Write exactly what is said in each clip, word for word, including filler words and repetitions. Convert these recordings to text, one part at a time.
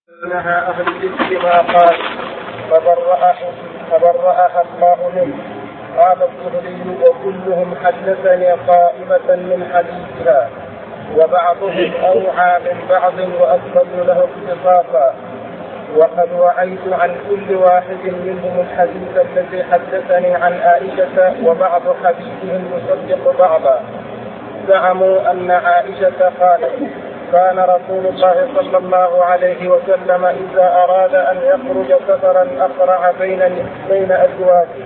نهى أهل الإثم ما قال فبرأها الله منه. قال الزهري وكلهم حدثني قائمة من حديثها وبعضهم أوعى من بعض وأكثر له اختصاصا، وقد وعيت عن كل واحد منهم الحديث الذي حدثني عن عائشة وبعض حديثهم يصدق بعضا. زعموا أن عائشة قالت كان رسول الله صلى الله عليه وسلم إذا أراد أن يخرج سفرا أقرع بين بين أزواجه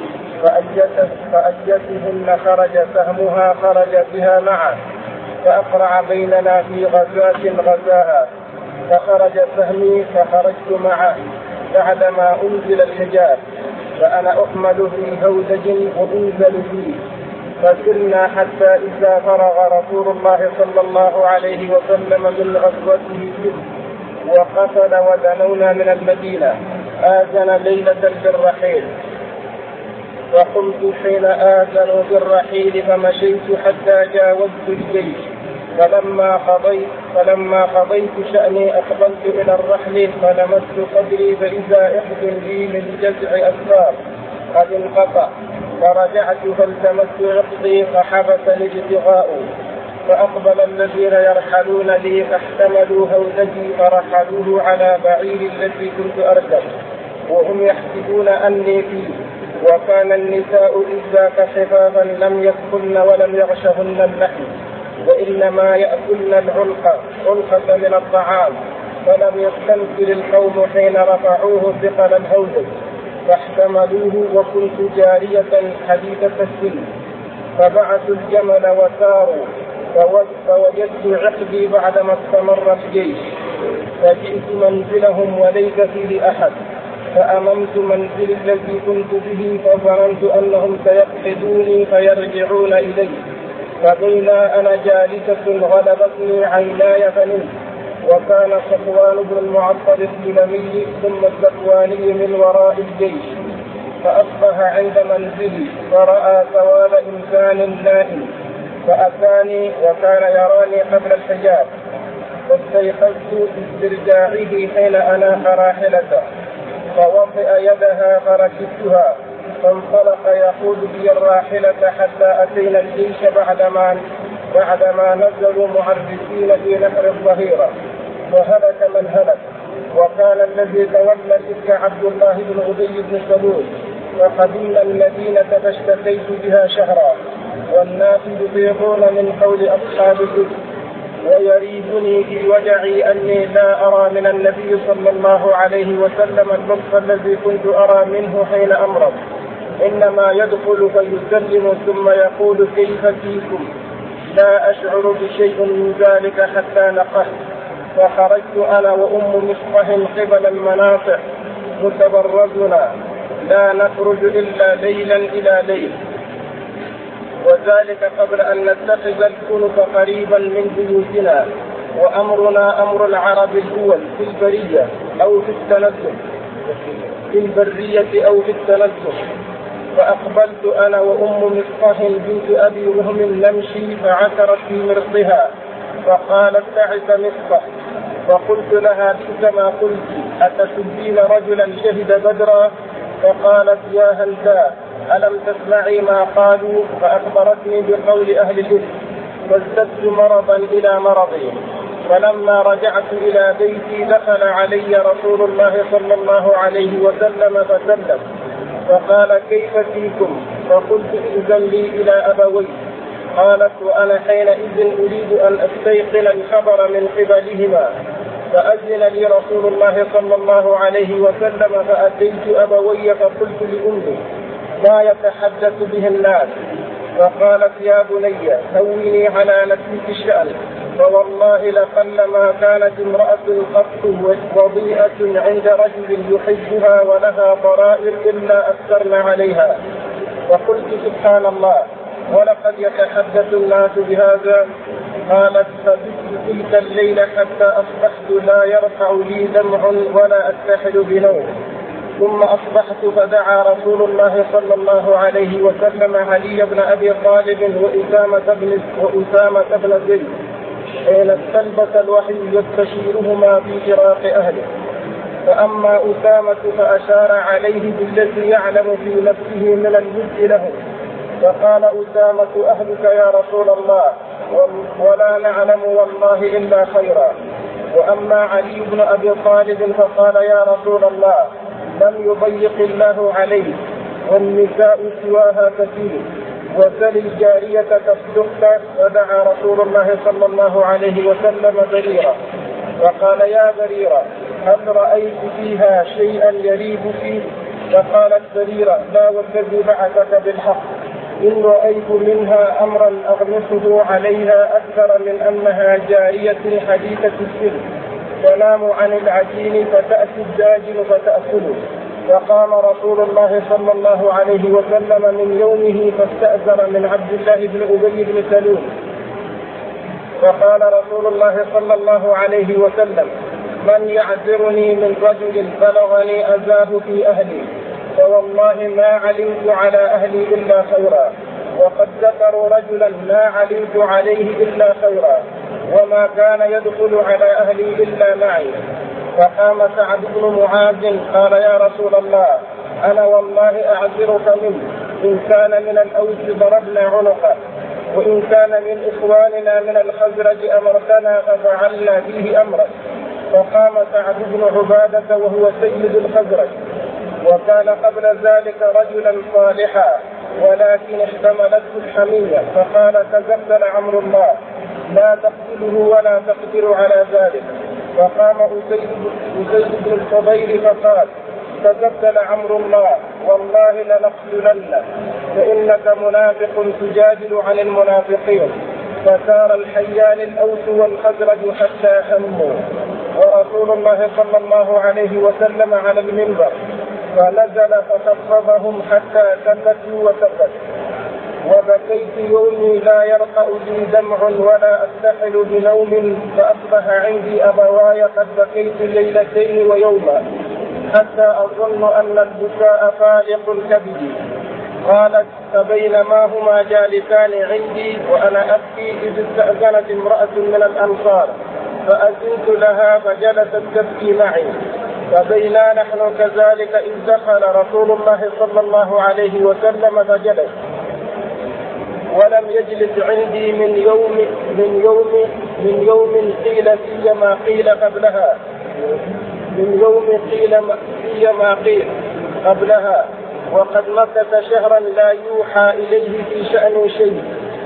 فأيتهن خرج سهمها خرج بها معه، فأقرع بيننا في غزاة غزاها، فخرج سهمي فخرجت معه بعدما أنزل الحجاب، فأنا أحمل في هودج وأنزل فيه، فسرنا حتى إذا فرغ رسول الله صلى الله عليه وسلم من غزوته وقفل ودنونا من المدينة آذن ليلة بالرحيل، فقمت حين آذنوا بالرحيل فمشيت حتى جاوزت الجيش، فلما قضيت فلما قضيت شأني أقبلت إلى الرحل فلمست صدري فإذا إحد لي من جزع أسفار قد انقطع، فرجعت فالتمست عقدي فحبسني ابتغاؤه، فأقبل الذين يرحلون لي فاحتملوا هودجي فرحلوه على بعير الذي كنت أركب، وهم يحسبون أني فيه، وكان النساء إذ ذاك حفاظا لم يدخلن ولم يغشهن اللحم، وإنما يأكلن العلقة علقة من الطعام، فلم يستنكر القوم حين رفعوه ثقل الهودج فاحتملوه، وكنت جارية حديثة السن، فبعثوا الجمل وساروا، فوجدت عقدي بعدما استمر الجيش، فجئت منزلهم وليس فيه أحد، فأممت منزل الذي كنت به فظننت أنهم سيقصدوني فيرجعون إلي، فبينا أنا جالسة غلبتني عيناي فنمت، وكان صفوان بن المعطل السلمي ثم الزكواني من وراء الجيش، فأصبح عند منزلي فرأى سواد إنسان نائم فأتاني وكان يراني قبل الحجاب، فاستيقظت باسترجاعه حين أناخ راحلته، فوطئ يدها فركبتها، فانطلق يقود بي الراحلة حتى أتينا الجيش بعدما بعدما نزلوا معرسين في نهر الظهيرة، فهلك من هلك، وكان الذي تولى تلك عبد الله بن أبي بن سلول، فقدمنا المدينة فاشتكيت بها شهرا، والناس يفيضون من قول أصحاب الكتب، ويريبني في وجعي أني لا أرى من النبي صلى الله عليه وسلم اللطف الذي كنت أرى منه حين أمرض، إنما يدخل فيسلم ثم يقول كيف فيكم، لا أشعر بشيء من ذلك حتى نقحت، فخرجت أنا وأم مصطح قبل المناطق متبرزنا لا نخرج إلا ليلا إلى ليل، وذلك قبل أن نتخذ الكنف قريبا من بيوتنا، وأمرنا أمر العرب الأول في البرية أو في التنزل في البرية أو في التنزل. فأقبلت أنا وأم مصطح بنت أبي وهم نمشي، فعثرت في مرضها فقالت تعس مصطح، فقلت لها بئس ما قلت، أتسبين رجلا شهد بدرا؟ فقالت يا هلتا ألم تسمعي ما قالوا؟ فأخبرتني بقول أهل الإثم، فازددت مرضا إلى مرضي، فلما رجعت إلى بيتي دخل علي رسول الله صلى الله عليه وسلم فسلم، فقال كيف فيكم؟ فقلت إذن لي إلى أبوي. قالت وأنا حينئذ أريد أن أستيقن الخبر من قبلهما، فأذن لي رسول الله صلى الله عليه وسلم، فأتيت أبوي فقلت لأمي ما يتحدث به الناس، فقالت يا بني هوني على نفسك الشأن، فوالله لقلما كانت امرأة قط وضيئة عند رجل يحبها ولها ضرائر إلا أكثرن عليها. فقلت سبحان الله، ولقد يتحدث الناس بهذا. قالت فبت تلك الليلة حتى أصبحت لا يرفع لي دمع ولا أستحل بنوم، ثم أصبحت فدعا رسول الله صلى الله عليه وسلم علي بن أبي طالب وأسامة بن وأسامة بن زيد حين استلبس الوحي يستشيرهما في فراق أهله. فأما أسامة فأشار عليه بالذي يعلم في نفسه من الود له، فقال أسامة: أهلك يا رسول الله، ولا نعلم والله إلا خيرا. وأما علي بن أبي طالب فقال: يا رسول الله، لم يضيق الله عليه، والنساء سواها كثير، وسل الجارية تصدقك. ودعا رسول الله صلى الله عليه وسلم بريرة فقال: يا بريرة، هل رأيت فيها شيئا يريب فيه؟ فقالت بريرة: لا والذي بعثك بالحق، إن رأيت منها أمرا أغمسه عليها أكثر من أنها جارية حديثة السن، تنام عن العجين فتأتي الداجن فتأكله. فقام رسول الله صلى الله عليه وسلم من يومه فاستأذن من عبد الله بن أبي بن سلول، فقال رسول الله صلى الله عليه وسلم: من يعذرني من رجل بلغني أذاه في أهلي؟ فوالله ما علمت على أهلي إلا خيرا، وقد ذكروا رجلا ما علمت عليه إلا خيرا، وما كان يدخل على أهلي إلا معي. فقام سعد بن معاذ قال: يا رسول الله، أنا والله أعذرك منه، إن كان من الأوس ضربنا عنقه، وإن كان من إخواننا من الخزرج أمرتنا ففعلنا فيه أمرا. فقام سعد بن عبادة وهو سيد الخزرج، وكان قبل ذلك رجلا صالحا، ولكن احتملته الحمية، فقال: تزلزل أمر الله، لا تقتله ولا تقدر على ذلك. فقام أسيد بن الفضيل فقال: تزلزل أمر الله، والله لنقتلنك، فإنك منافق تجادل عن المنافقين. فسار الحيان الأوس والخزرج حتى هموا، ورسول الله صلى الله عليه وسلم على المنبر، فنزل فخفضهم حتى سكتوا وسكت. وبكيت يومي لا يرقأ لي دمع ولا أستحل بنوم، فأصبح عندي أبواي قد بكيت ليلتين ويوما، حتى أظن أن البكاء فالق الكبد. قالت: فبينما هما جالسان عندي وأنا أبكي إذ استأذنت امرأة من الأنصار، فأذنت لها فجلست تبكي معي. فبينا نحن كذلك إذ دخل رسول الله صلى الله عليه وسلم فجلس، ولم يجلس عندي من يوم من يوم من يوم قيل في ما قيل قبلها من يوم قيل في ما قيل قبلها وقد مكث شهرا لا يوحى إليه في شأن شيء.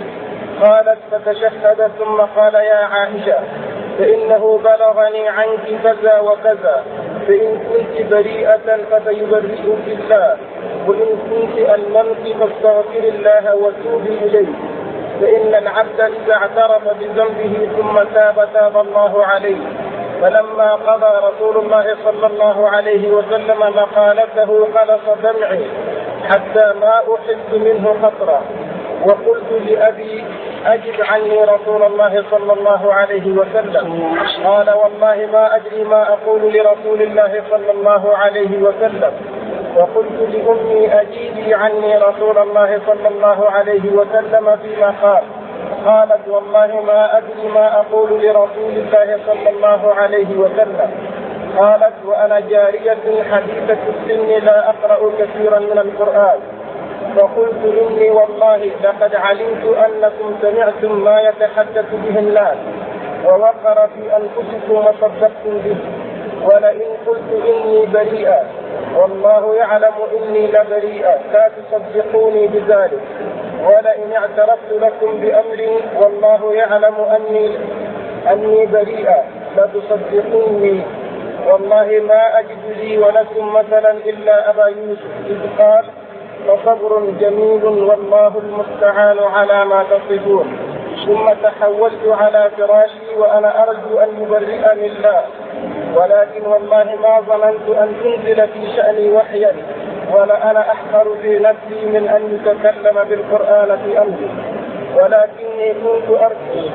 قالت: فتشهد ثم قال: يا عائشة، فإنه بلغني عنك كذا وكذا، فإن كنت بريئة فسيبرئك الله، وإن كنت ألممت فاستغفر الله وتوبي إليه، فإن العبد إذا اعترف بذنبه ثم تاب تاب الله عليه. فلما قضى رسول الله صلى الله عليه وسلم مقالته خلص دمعي حتى ما أحس منه قطرة، وقلت لأبي: أجب عني رسول الله صلى الله عليه وسلم. قال: والله ما أدري ما أقول لرسول الله صلى الله عليه وسلم. وقلت لأمي: أجيبي عني رسول الله صلى الله عليه وسلم فيما قال. قالت: والله ما أدري ما أقول لرسول الله صلى الله عليه وسلم. قالت: وأنا جارية حديثة السن لا أقرأ كثيرا من القرآن. فقلت: إني والله لقد علمت أنكم سمعتم ما يتحدث به الناس، ووقر في أنفسكم وصدقتم به، ولئن قلت إني بريئة والله يعلم إني لبريئة لا تصدقوني بذلك، ولئن اعترفت لكم بأمر والله يعلم أني أني بريئة لتصدقوني. والله ما أجد لي ولكم مثلا إلا أبا يوسف إذ قال: فصبر جميل والله المستعان على ما تصفون. ثم تحولت على فراشي وأنا أرجو أن يبرئني الله، ولكن والله ما ظننت أن تنزل في شأني وحيا، ولا أنا أحقر في نفسي من أن يتكلم بالقرآن في أمري، ولكني كنت أرجو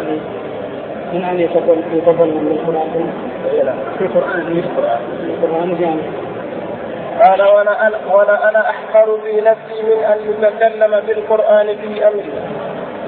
من أن يتكلم بالقرآن في القرآن يعني. قال: ولا أنا, ولا أنا أحقر في نفسي من أن يتكلم بالقرآن في أمري،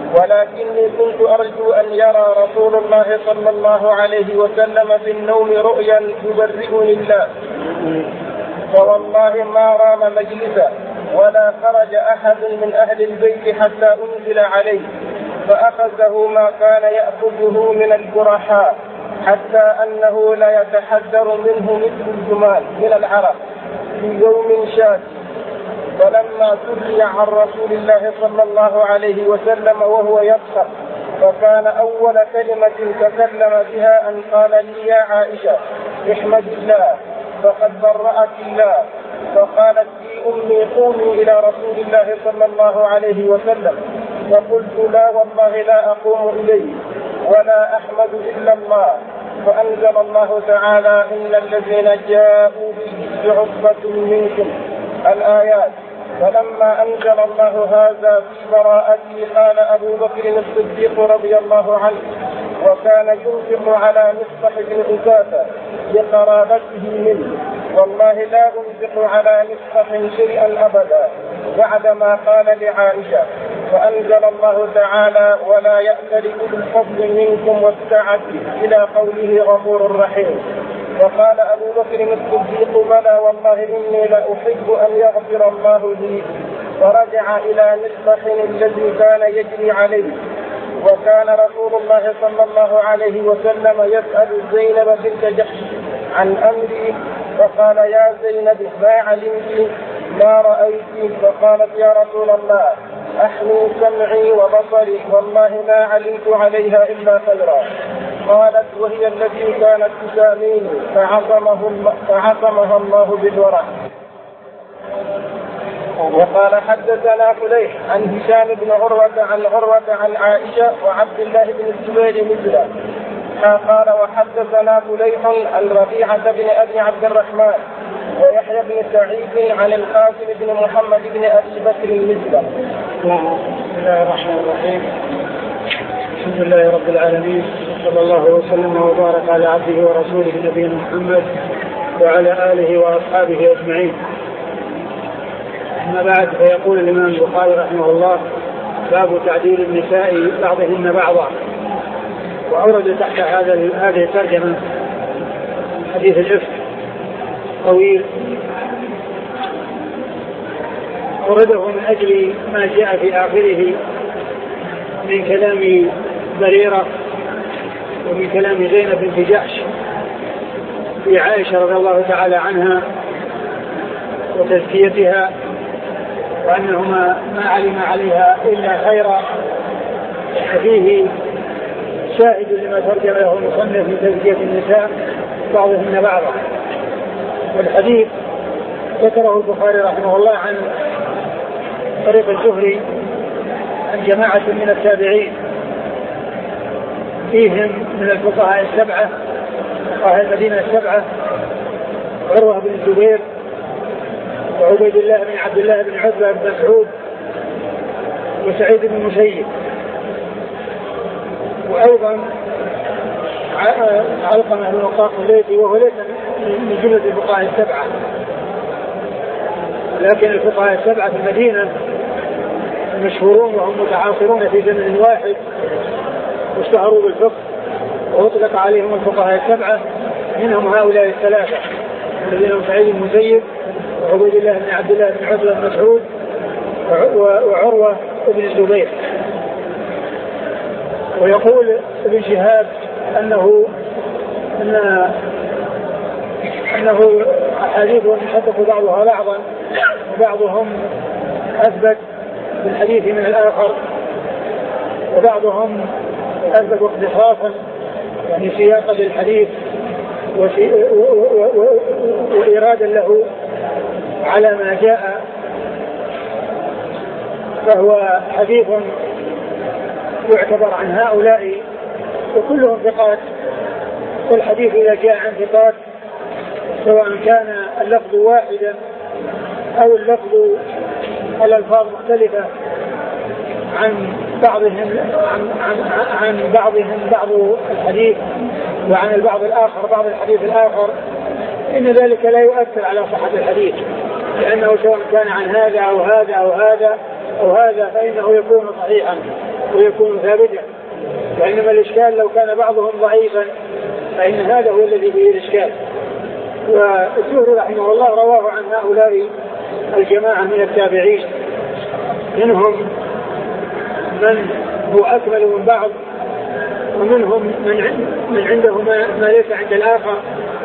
ولكني كنت أرجو أن يرى رسول الله صلى الله عليه وسلم في النوم رؤيا يبرئني الله، فوالله ما رام مجلسا ولا خرج أحد من أهل البيت حتى أنزل عليه، فأخذه ما كان يأخذه من الجرحاء، حتى أنه لا يتحذر منه مثل الجمال من العرق في يوم شاك. فلما سري عن رسول الله صلى الله عليه وسلم وهو يضحك، فكان أول كلمة تكلم بها أن قال لي: يا عائشة احمد الله فقد برأك الله. فقالت لي أمي: قومي إلى رسول الله صلى الله عليه وسلم. فقلت: لا والله لا أقوم إليه ولا أحمد إلا الله. فأنزل الله تعالى: إن الذين جاءوا بعصبة منكم الآيات. فلما أنزل الله هذا في براءته قال أبو بكر الصديق رضي الله عنه، وكان ينفق على مصطح بن أساسة لقرابته منه: والله لا أنفق على مصطح شيئا أبدا، بعدما قال لعائشة. فأنزل الله تعالى: ولا يأتل أولو الفضل منكم والسعة إلى قوله غفور رحيم. وقال أبو بكر الصديق: بلى والله إني لأحب أن يغفر الله لي. فرجع إلى مصطح الذي كان يجري عليه. وكان رسول الله صلى الله عليه وسلم يسأل زينب بنت جحش عن أمري، فقال: يا زينب ما علمت ما رأيت؟ فقالت: يا رسول الله أحمي سمعي وبصري، والله ما علمت عليها إلا خيرا. قالت: وهي التي كانت تساميني فعصمها الله بالورع. وقال: حدثنا فليح عن هشام بن عروة عن عروة عن عائشة وعبد الله بن الزبير مثله. قال: وحدثنا فليح عن ربيعة بن أبي عبد الرحمن ويحيى بن سعيد عن القاسم بن محمد بن أبي بكر مثله. بسم الله الرحمن الرحيم. الحمد لله رب العالمين، صلى الله وسلم وبارك على عبده ورسوله نبينا محمد وعلى آله وأصحابه أجمعين. أما بعد، فيقول الإمام البخاري رحمه الله: باب تعديل النساء بعضهن بعضا. وأورد تحت هذا هذه الترجمة حديث الإفك طويل، أورده من أجل ما جاء في آخره من كلام بريرة ومن كلام زينب بنت جحش في عائشة رضي الله تعالى عنها وتزكيتها، وأنهما ما علم عليها إلا خيرا. ففيه شاهد لما ترجم له المصنف في تزكية النساء بعضهن بعضا. والحديث ذكره البخاري رحمه الله عن طريق الزهري عن جماعة من التابعين، فيهم من الفقهاء السبعة فقهاء المدينة السبعة: عروة بن الزبير، وعبيد الله بن عبد الله بن عتبة بن مسعود، وسعيد بن المسيب، وأيضا علقمة بن وقاص الليثي، وهو ليس من جملة الفقهاء السبعة، لكن الفقهاء السبعة في المدينة مشهورون وهم متعاصرون في زمن واحد واشتهروا بالفقه وأطلق عليهم الفقهاء السبعة. منهم هؤلاء الثلاثة الذين هم سعيد بن المسيب وعبيد الله بن عبد الله بن عتبة بن مسعود وعروة بن الزبير. ويقول ابن شهاب أنه أن أنه أحاديثهم يحدث بعضها بعضا، وبعضهم أثبت بالحديث من الآخر، وبعضهم أثبت اختصاصا يعني سياقا للحديث وإرادا له على ما جاء، فهو حديث يعتبر عن هؤلاء وكلهم ثقات. والحديث إذا جاء عن ثقات سواء كان اللفظ واحدا أو اللفظ الألفاظ مختلفة عن بعضهم عن, عن, عن بعضهم بعض الحديث وعن البعض الآخر بعض الحديث الآخر، إن ذلك لا يؤثر على صحة الحديث، لأنه سواء كان عن هذا أو هذا أو هذا أو هذا فإنه يكون صحيحا ويكون ثابتا، وإنما الإشكال لو كان بعضهم ضعيفا فإن هذا هو الذي فيه الإشكال. والزهري رحمه الله رواه عن هؤلاء الجماعة من التابعين، منهم من هو أكمل من بعض، ومنهم من, من عنده ما, ما ليس عند الآخر.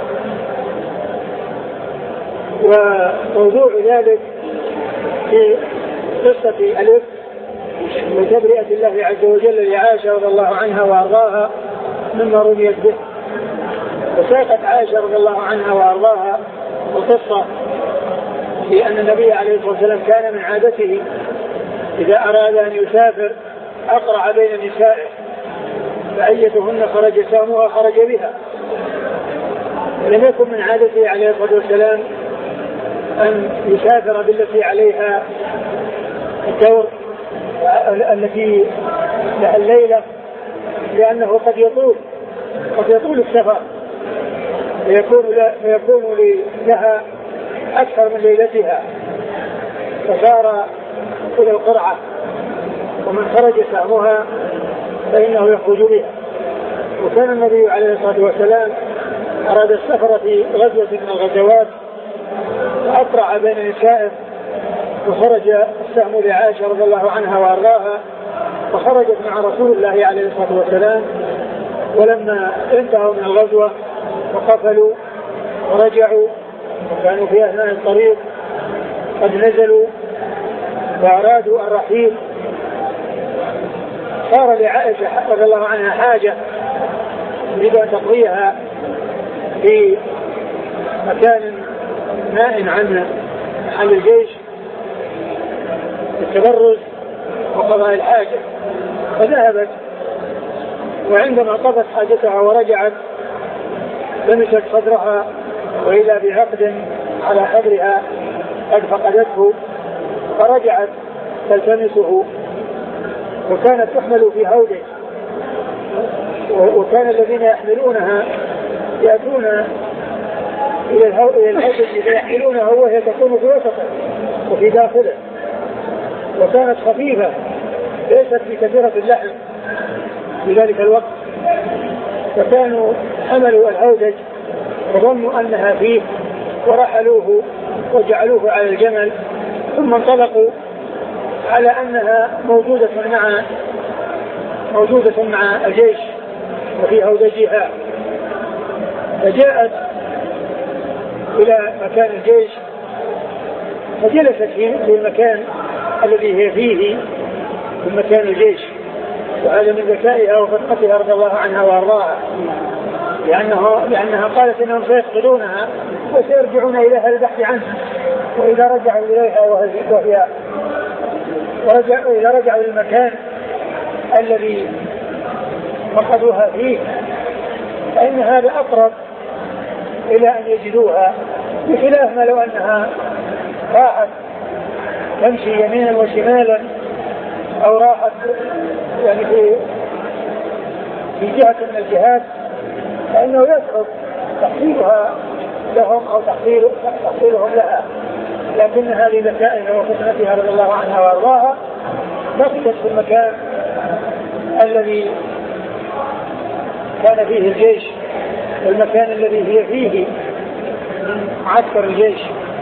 وموضوع ذلك في قصة الإفك وتبرئة الله عز وجل لعائشة رضي الله عنها وأرضاها مما رميت به. وساقت عائشة رضي الله عنها وأرضاها القصة في أن النبي عليه الصلاة والسلام كان من عادته إذا أراد أن يسافر أقرع بين نسائه، فأيتهن خرج سامها خرج بها. لم يكن من عادته عليه الصلاة والسلام أن يسافر بالتي عليها الدور التي لها الليلة، لأنه قد يطول قد يطول السفر فيكون, فيكون لها أكثر من ليلتها، فصار إلى القرعة، ومن خرج سامها فإنه يخرج بها. وكان النبي عليه الصلاة والسلام أراد السفر في غزوة من الغزوات فأقرع بين نسائه، وخرج السهم لعائشة رضي الله عنها وأرضاها، فخرجت مع رسول الله عليه الصلاة والسلام. ولما انتهوا من الغزوة وقفلوا ورجعوا وكانوا في أثناء الطريق قد نزلوا وأرادوا الرحيل، صار لعائشة رضي الله عنها حاجة تريد أن تقضيها في مكان نائم عن عن الجيش التبرز وقضاء الحاجة، فذهبت، وعندما قضت حاجتها ورجعت لمست صدرها وإذا بعقد على صدرها قد فقدته، فرجعت تلتمسه، وكانت تحمل في هودج، وكان الذين يحملونها يأتون إلى الهودج يحملونها وهي تكون في وسطه وفي داخله، وكانت خفيفة ليست بكثيرة اللحم في ذلك الوقت، فكانوا حملوا الهودج وظنوا أنها فيه ورحلوه وجعلوه على الجمل، ثم انطلقوا على أنها موجودة مع موجودة مع الجيش وفي هودجها. فجاءت إلى مكان الجيش فجلست في المكان الذي هي فيه في مكان الجيش، وهذا من ذكائها وفتقتها رضي الله عنها وارضاها، لأنها, لأنها قالت إنهم سيفقدونها وسيرجعون إليها للبحث عنها، وإذا رجعوا إليها وهي ورجعوا إذا رجعوا للمكان الذي فقدوها فيه فإن هذا أقرب إلى أن يجدوها، بخلاف ما لو أنها راحت تمشي يمينا وشمالا أو راحت يعني في في جهة من الجهات، فإنه يصعب تحصيلها لهم أو تحصيل تحصيلهم لها. لكن هذه ذكائها وفتنتها رضي الله عنها وارضاها بقيت في المكان الذي كان فيه الجيش، والمكان الذي هي فيه من معسكر الجيش.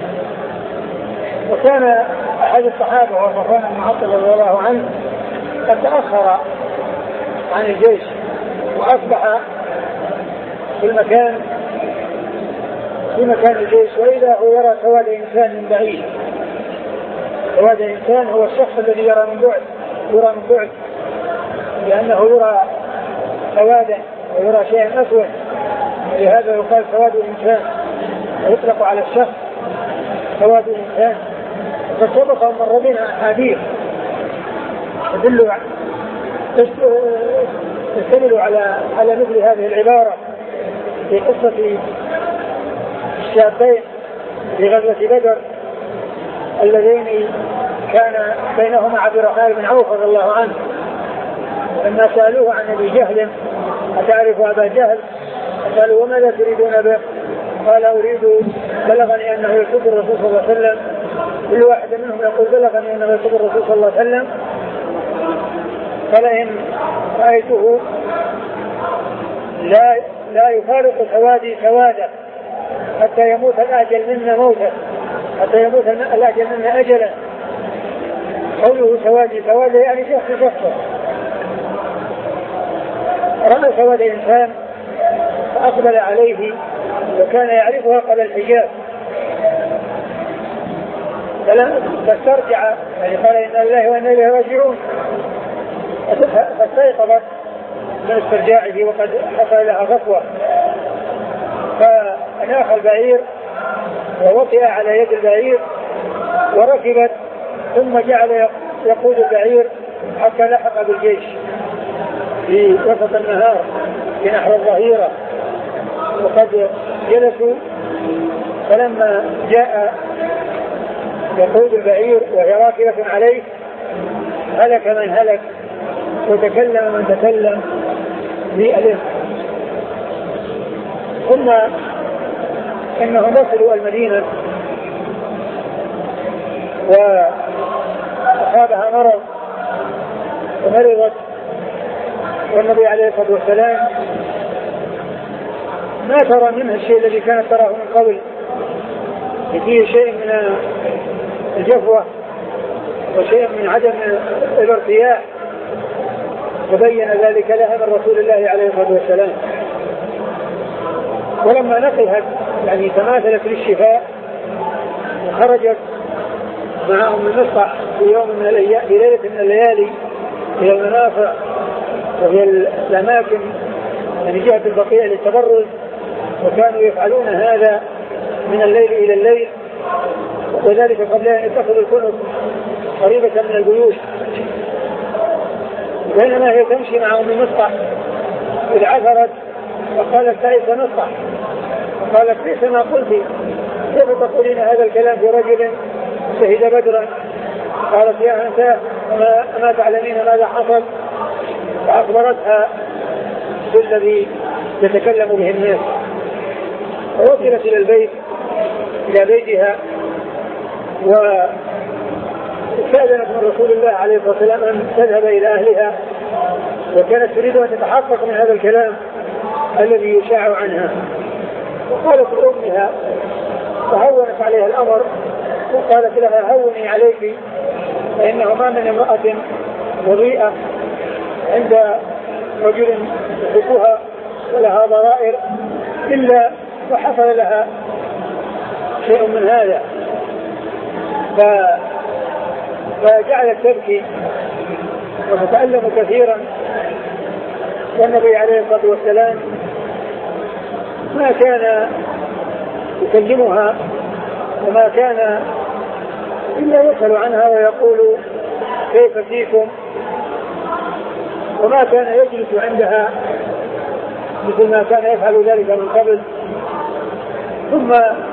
وكان أحد الصحابة وهو صفوان بن معطل رضي الله عنه قد تأخر عن الجيش وأصبح في المكان في مكان الجيش، وإذا هو يرى سواد إنسان من بعيد. سواد إنسان هو الشخص الذي يرى من بعد يرى من بعد لأنه يرى سوادا ويرى شيئا أسود، لهذا يقال سواد الإنسان، ويطلق على الشخص سواد الإنسان. فقد سبق أن مر بنا أحاديث تدل تستمل على على مثل هذه العبارة في قصة الشابين في غزوة بدر اللذين كان بينهما عبد الرحمن بن عوف رضي الله عنه، لما سألوه عن أبي جهل أتعرف أبا جهل؟ قالوا وماذا تريدون به؟ قال أريد بلغني أنه يحب الرسول صلى الله عليه وسلم كل واحد منهم يقول بلغني أنه يقول الرسول صلى الله عليه وسلم فلئن رأيته لا لا يفارق سوادي سوادا حتى يموت الأجل منا موتا حتى يموت الأجل منا أجلا. قوله سوادي سوادا يعني شخص شخص. رأى سواد إنسان فأقبل عليه وكان يعرفها قبل الحجاب فاسترجع يعني قال إن الله وإنا إليه راجعون فاستيقظت من استرجاعه وقد حصل لها غفوة فأناخ البعير ووطئ على يد البعير وركبت ثم جعل يقود البعير حتى لحق بالجيش في وسط النهار في نحو الظهيرة وقد جلسوا فلما جاء يقود البعير وهي راكبة عليه هلك من هلك وتكلم من تكلم بألف. ثم إنهم وصلوا المدينة وأصابها مرض ومرضت والنبي عليه الصلاة والسلام ما ترى منها الشيء الذي كانت تراه من قبل فيه شيء من الجفوة وشيء من عدم الارتياح وبين ذلك لها من رسول الله عليه الصلاة والسلام. ولما نقلت يعني تماثلت للشفاء وخرجت مع أم المصطح في يوم من الأيام في ليلة من الليالي إلى المنافع وهي الأماكن يعني جهة البقيع للتبرز وكانوا يفعلون هذا من الليل إلى الليل وذلك قبل أن يتخذوا الكنف قريبة من البيوت. بينما هي تمشي مع أم المصطح إذ عثرت وقالت تعيس مصطح قالت ليس ما قلت كيف تقولين هذا الكلام في رجل شهد بدرا؟ قالت يا أنت ما, ما تعلمين ماذا حصل؟ فأخبرتها بالذي يتكلم به الناس ووصلت إلى البيت إلى بيتها واستأذنت من رسول الله عليه الصلاة والسلام أن تذهب إلى أهلها وكانت تريد أن تتحقق من هذا الكلام الذي يشاع عنها. وقالت لأمها فهونت عليها الأمر وقالت لها هوني عليك فإنه ما من امرأة وضيئة عند رجل يحبها ولها ضرائر إلا وحصل لها شيء من هذا. فجعلت تبكي وتتألم كثيرا والنبي عليه الصلاة والسلام ما كان يكلمها وما كان إلا يسأل عنها ويقول كيف فيكم وما كان يجلس عندها مثل ما كان يفعل ذلك من قبل. ثم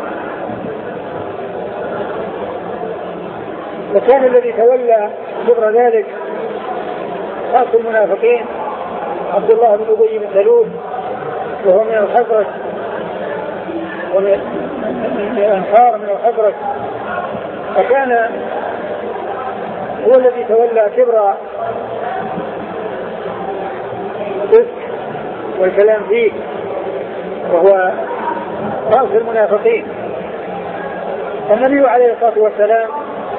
وكان الذي تولى كبر ذلك رأس المنافقين عبد الله بن أبي بن سلول وهو من الخزرج ومن الأنصار من الخزرج فكان هو الذي تولى كبر الإفك والكلام فيه وهو رأس المنافقين. النبي عليه الصلاة والسلام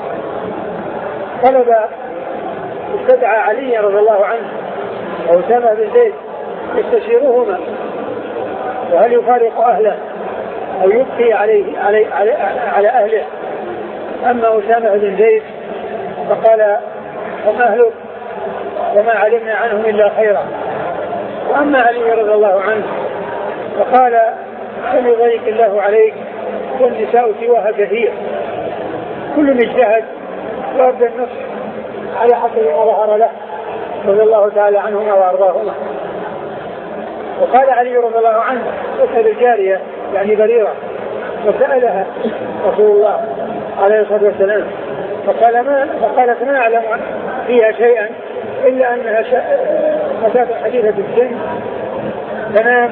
طلب استدعى علي رضي الله عنه وأسامة بن زيد يستشيرهما وهل يفارق أهله أو يبقي عليه علي علي على أهله. أما أسامة بن زيد فقال هم أهلك وما علمنا عنهم إلا خيرا. وأما علي رضي الله عنه فقال لم يضيق الله عليك والنساء سواها كثير كل اجتهد وأبدى النصر على حسب ما ظهر له رضي الله تعالى عنهما وأرضاهما. وقال علي رضي الله عنه اسأل الجارية يعني بريرة فسألها رسول الله عليه الصلاة والسلام فقال ما فقالت ما أعلم فيها شيئا إلا أنها فتاة حديثة السن تنام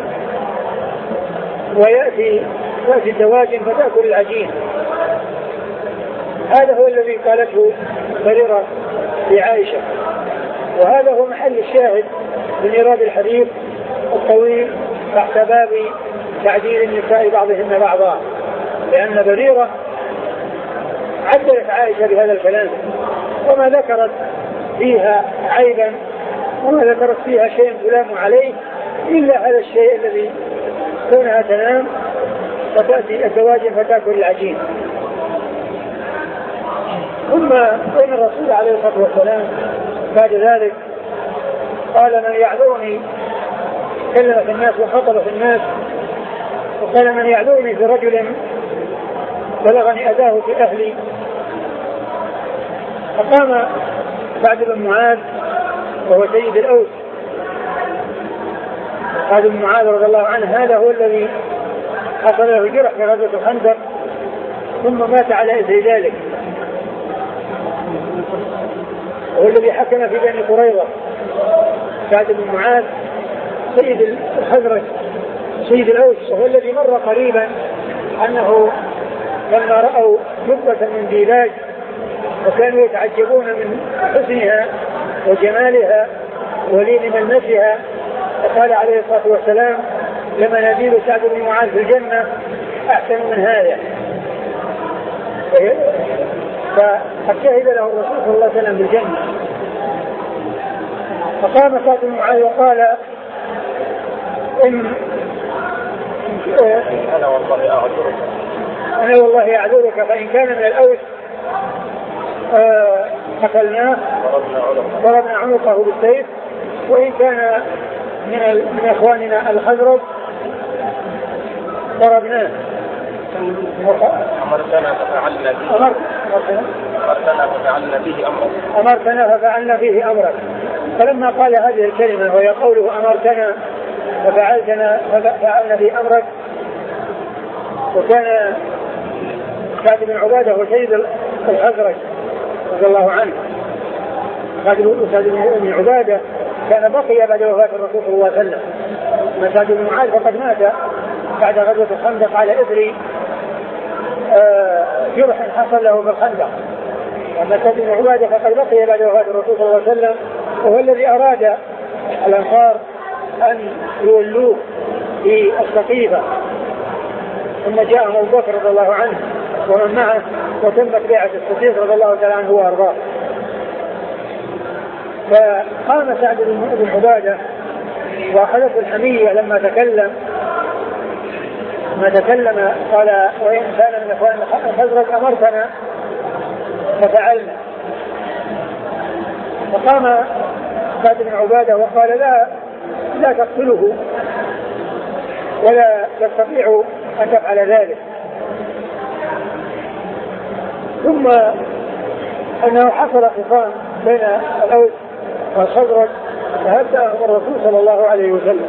ويأتي تأتي الدواجن فتأكل العجين هذا هو الذي قالته بريرة لعائشة، وهذا هو محل الشاهد من إيراد الحديث الطويل تحت باب تعديل النساء بعضهن بعضا، لأن بريرة عدلت عائشة بهذا الكلام وما ذكرت فيها عيبا وما ذكرت فيها شيء تلام عليه إلا هذا الشيء الذي كونها تنام فتأتي الدواجن فتأكل العجين. ثم بين الرسول عليه الصلاة والسلام بعد ذلك قال من يعذرني، كلم في الناس وخطب في الناس وقال من يعذرني في رجل بلغني أداه في أهلي. فقام سعد بن معاذ وهو سيد الأوس، سعد بن معاذ رضي الله عنه هذا هو الذي حصل له جرح في غزوة الخندق ثم مات على إثر ذلك، هو الذي حكم في بني قريظة. سعد بن معاذ سيد الخزرج سيد الأوس، وهو الذي مر قريبا أنه لما رأوا جبة من ديباج وكانوا يتعجبون من حسنها وجمالها ولين ملمسها، فقال عليه الصلاة والسلام لمنازل سعد بن معاذ في الجنة أحسن من هذا. فقد شهد له الرسول صلى الله عليه وسلم بالجنة. فقام سعد بن معاذ وقال إن أنا والله أعذرك أنا والله أعذرك فإن كان من الأوس قتلناه ضربنا عنقه بالسيف، وإن كان من من إخواننا الخزرج ضربناه. أمرتنا ففعلنا به أمرتنا ففعلنا به أمرك أمرتنا ففعلنا فيه أمرك. فلما قال هذه الكلمة وهي قوله أمرتنا ففعلتنا ففعلنا فيه أمرك، وكان سعد بن عبادة هو سيد الخزرج رضي الله عنه. سعد بن عبادة كان بقي بعد وفاة الرسول صلى الله عليه وسلم، ما سعد بن معاذ فقد مات بعد غزوة الخندق على إثر جرح حصل له بالخندق، أما سعد بن عبادة فقد بقي بعد وفاة الرسول صلى الله عليه وسلم، وهو الذي أراد الأنصار أن يولوه في السقيفة، ثم جاء أبو بكر رضي الله عنه ومن معه وتمت بيعة الصديق رضي الله تعالى عنه وأرضاه. فقام سعد بن عبادة وأخذته الحمية لما تكلم ما تكلم قال وإن كان من إخوان الخزرج أمرتنا ففعلنا. فقام سعد بن عبادة وقال لا لا تقتله ولا تستطيع أن تفعل ذلك. ثم أنه حصل خصام بين الأوس والخزرج فهدأهم الرسول صلى الله عليه وسلم.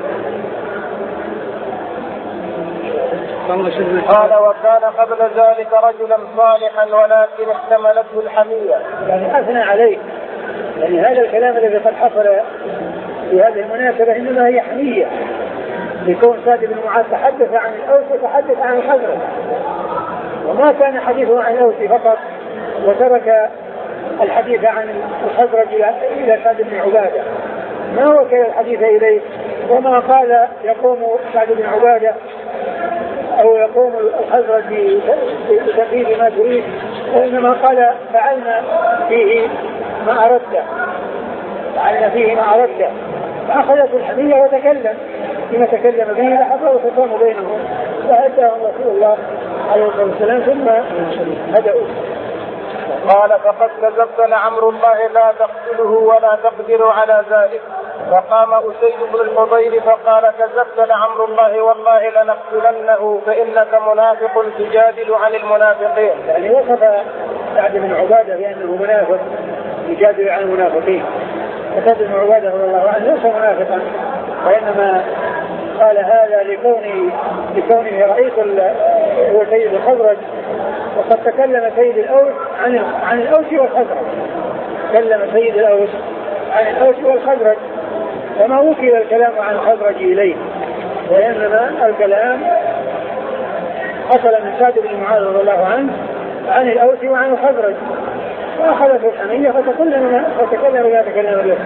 قال وكان قبل ذلك رجلا صالحا ولكن احتملته الحمية، يعني أثنى عليه، يعني هذا الكلام الذي قد حصل في هذه المناسبة إنما هي حمية لكون سعد بن معاذ تحدث عن الأوس وتحدث عن الخزرج، وما كان حديثه عن الأوس فقط وترك الحديث عن الخزرج إلى سعد بن عبادة، ما وكل الحديث إليه، وما قال يقوم سعد بن عبادة أو يقوم الخزرج بتنفيذ ما تريد، وإنما قال فعلنا فيه ما أردت فعلنا فيه ما أردت فأخذت الحمية وتكلم فيما تكلم به لحظة وخصام بينهم فهداهم رسول الله عليه الصلاة والسلام ثم هدأوا. قال فقد كذبت لعمر الله لا تقتله ولا تقدر على ذلك. فقام أسيد بن الفضيل فقال كذبت لعمر الله والله لنقتلنه فإنك منافق تجادل عن المنافقين. يعني وصف سعد بن عبادة بأنه منافق يجادل عن المنافقين، فسعد بن عبادة رضي الله عنه ليس منافقا، وإنما قال هذا لكونه لكونه رئيس هو سيد الخزرج، وقد تكلم سيد الأوس عن عن الأوس والخزرج، تكلم سيد الأوس عن الأوس والخزرج، وما وكل الكلام عن الخزرج إليه، وإنما الكلام حصل من سعد بن معاذ رضي الله عنه عن الأوس وعن الخزرج، وأخذ في الحمية فتكلم فتكلم بما تكلم به.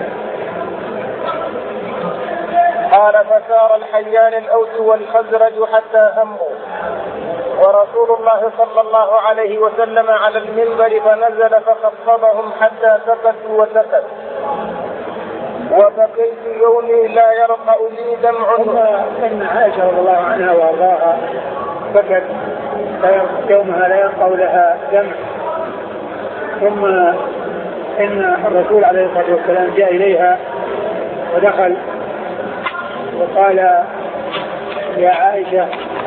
قال فسار الحيان الأوس والخزرج حتى هموا، ورسول الله صلى الله عليه وسلم على المنبر فنزل فخفضهم حتى سكتوا وسكت، وبقيت يومي لا يرقى لي دمع. إن عائشة رضي الله عنها وارضاها بكت يومها لا يرقى لها دمع. ثم إن الرسول عليه الصلاة والسلام جاء إليها ودخل وقال يا عائشة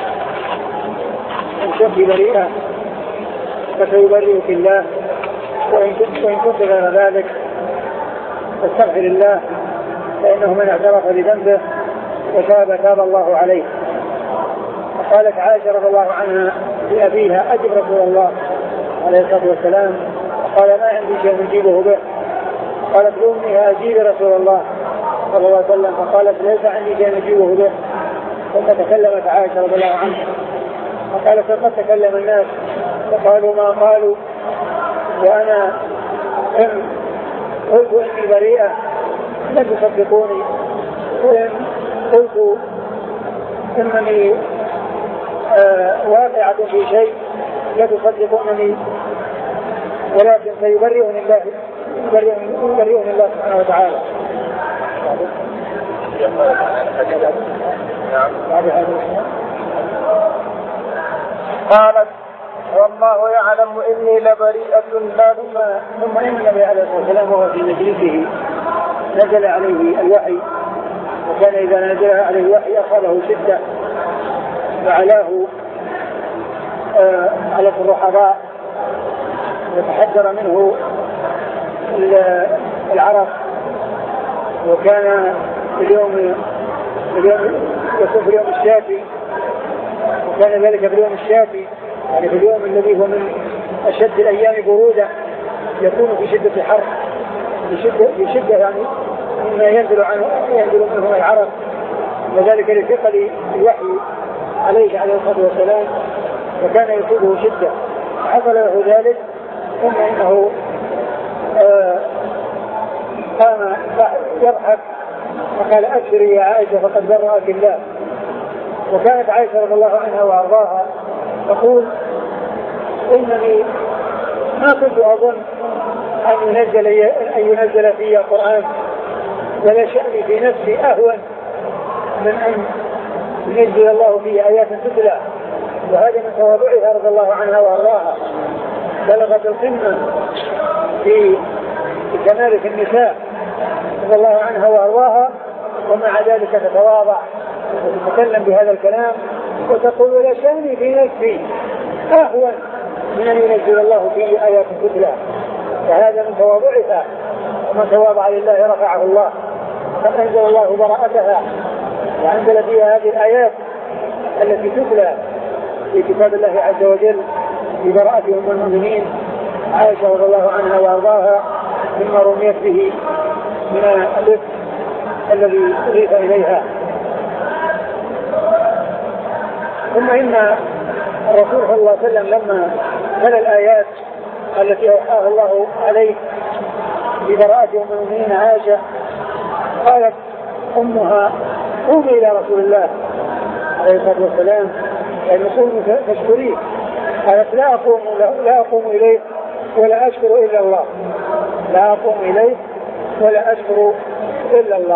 إن كنت بريئة فسيبرئك الله، وإن كنت, وإن كنت غير ذلك فاستغفر الله، فإنه من اعترف بذنبه وتاب تاب الله عليه. فقالت عائشة رضي الله عنها لأبيها أجب رسول الله عليه الصلاة والسلام، قال ما عندي شيء نجيبه به. قالت لأمها أجيب رسول الله صلى الله عليه وسلم، فقالت ليس عندي شيء نجيبه به. ثم تكلمت عائشة رضي الله عنها فقالت قد تكلم الناس فقالوا ما قالوا، وأنا إن قلت إني بريئة لن تصدقوني، وإن قلت إنني آه واقعة في شيء لا تصدقونني، ولكن سيبرئني الله يبرئني الله سبحانه وتعالى. قالت والله يعلم إني لبريئة لا. ثم إن النبي عليه الصلاة والسلام وهو في مجلسه نزل عليه الوحي، وكان إذا نزل عليه الوحي أخذه شدة وعلاه آه على الرحضاء وتحذر منه العرق، وكان في اليوم يكون في اليوم الشافي، وكان ذلك في اليوم الشافي يعني في اليوم الذي هو من أشد الأيام برودة، يكون في شدة حر بشدة, بشدة يعني مما ينزل عنه ينزل منه العرق، وذلك لثقل الوحي عليه عليه الصلاة والسلام، وكان يصيبه شدة. حصل له ذلك ثم إنه آه قام يضحك فقال أبشري يا عائشة فقد برأك الله. وكانت عائشة رضي الله عنها وأرضاها تقول إنني ما كنت أظن أن ينزل, أن ينزل في القرآن، ولا شأني في نفسي أهون من أن ينزل الله فيه آيات تتلى. وهذا من تواضعها رضي الله عنها وأرضاها، بلغت القمة في كمال في النساء رضي الله عنها وأرضاها، ومع ذلك تتواضع وتتكلم بهذا الكلام وتقول لا شأني في نفسي أهون من أن ينزل الله فيه آيات تتلى. فهذا من تواضعها، ومن تواضع لله رفعه الله. قد أنزل الله براءتها وأنزل فيها هذه الآيات التي تتلى في كتاب الله عز وجل ببراءة أم المؤمنين عائشة رضي الله عنها وأرضاها مما رميت به من الإثم الذي أضيف إليها. ثم إن الرسول صلى الله عليه وسلم لما تلا الآيات التي أوحاها الله عليه ببراءة أم المؤمنين عائشة قالت أمها قومي إلى رسول الله عليه الصلاة والسلام يعني قومي تشكريه. قالت لا أقوم, لا أقوم إليه ولا أشكر إلا الله، لا أقوم إليه ولا أشكر إلا الله.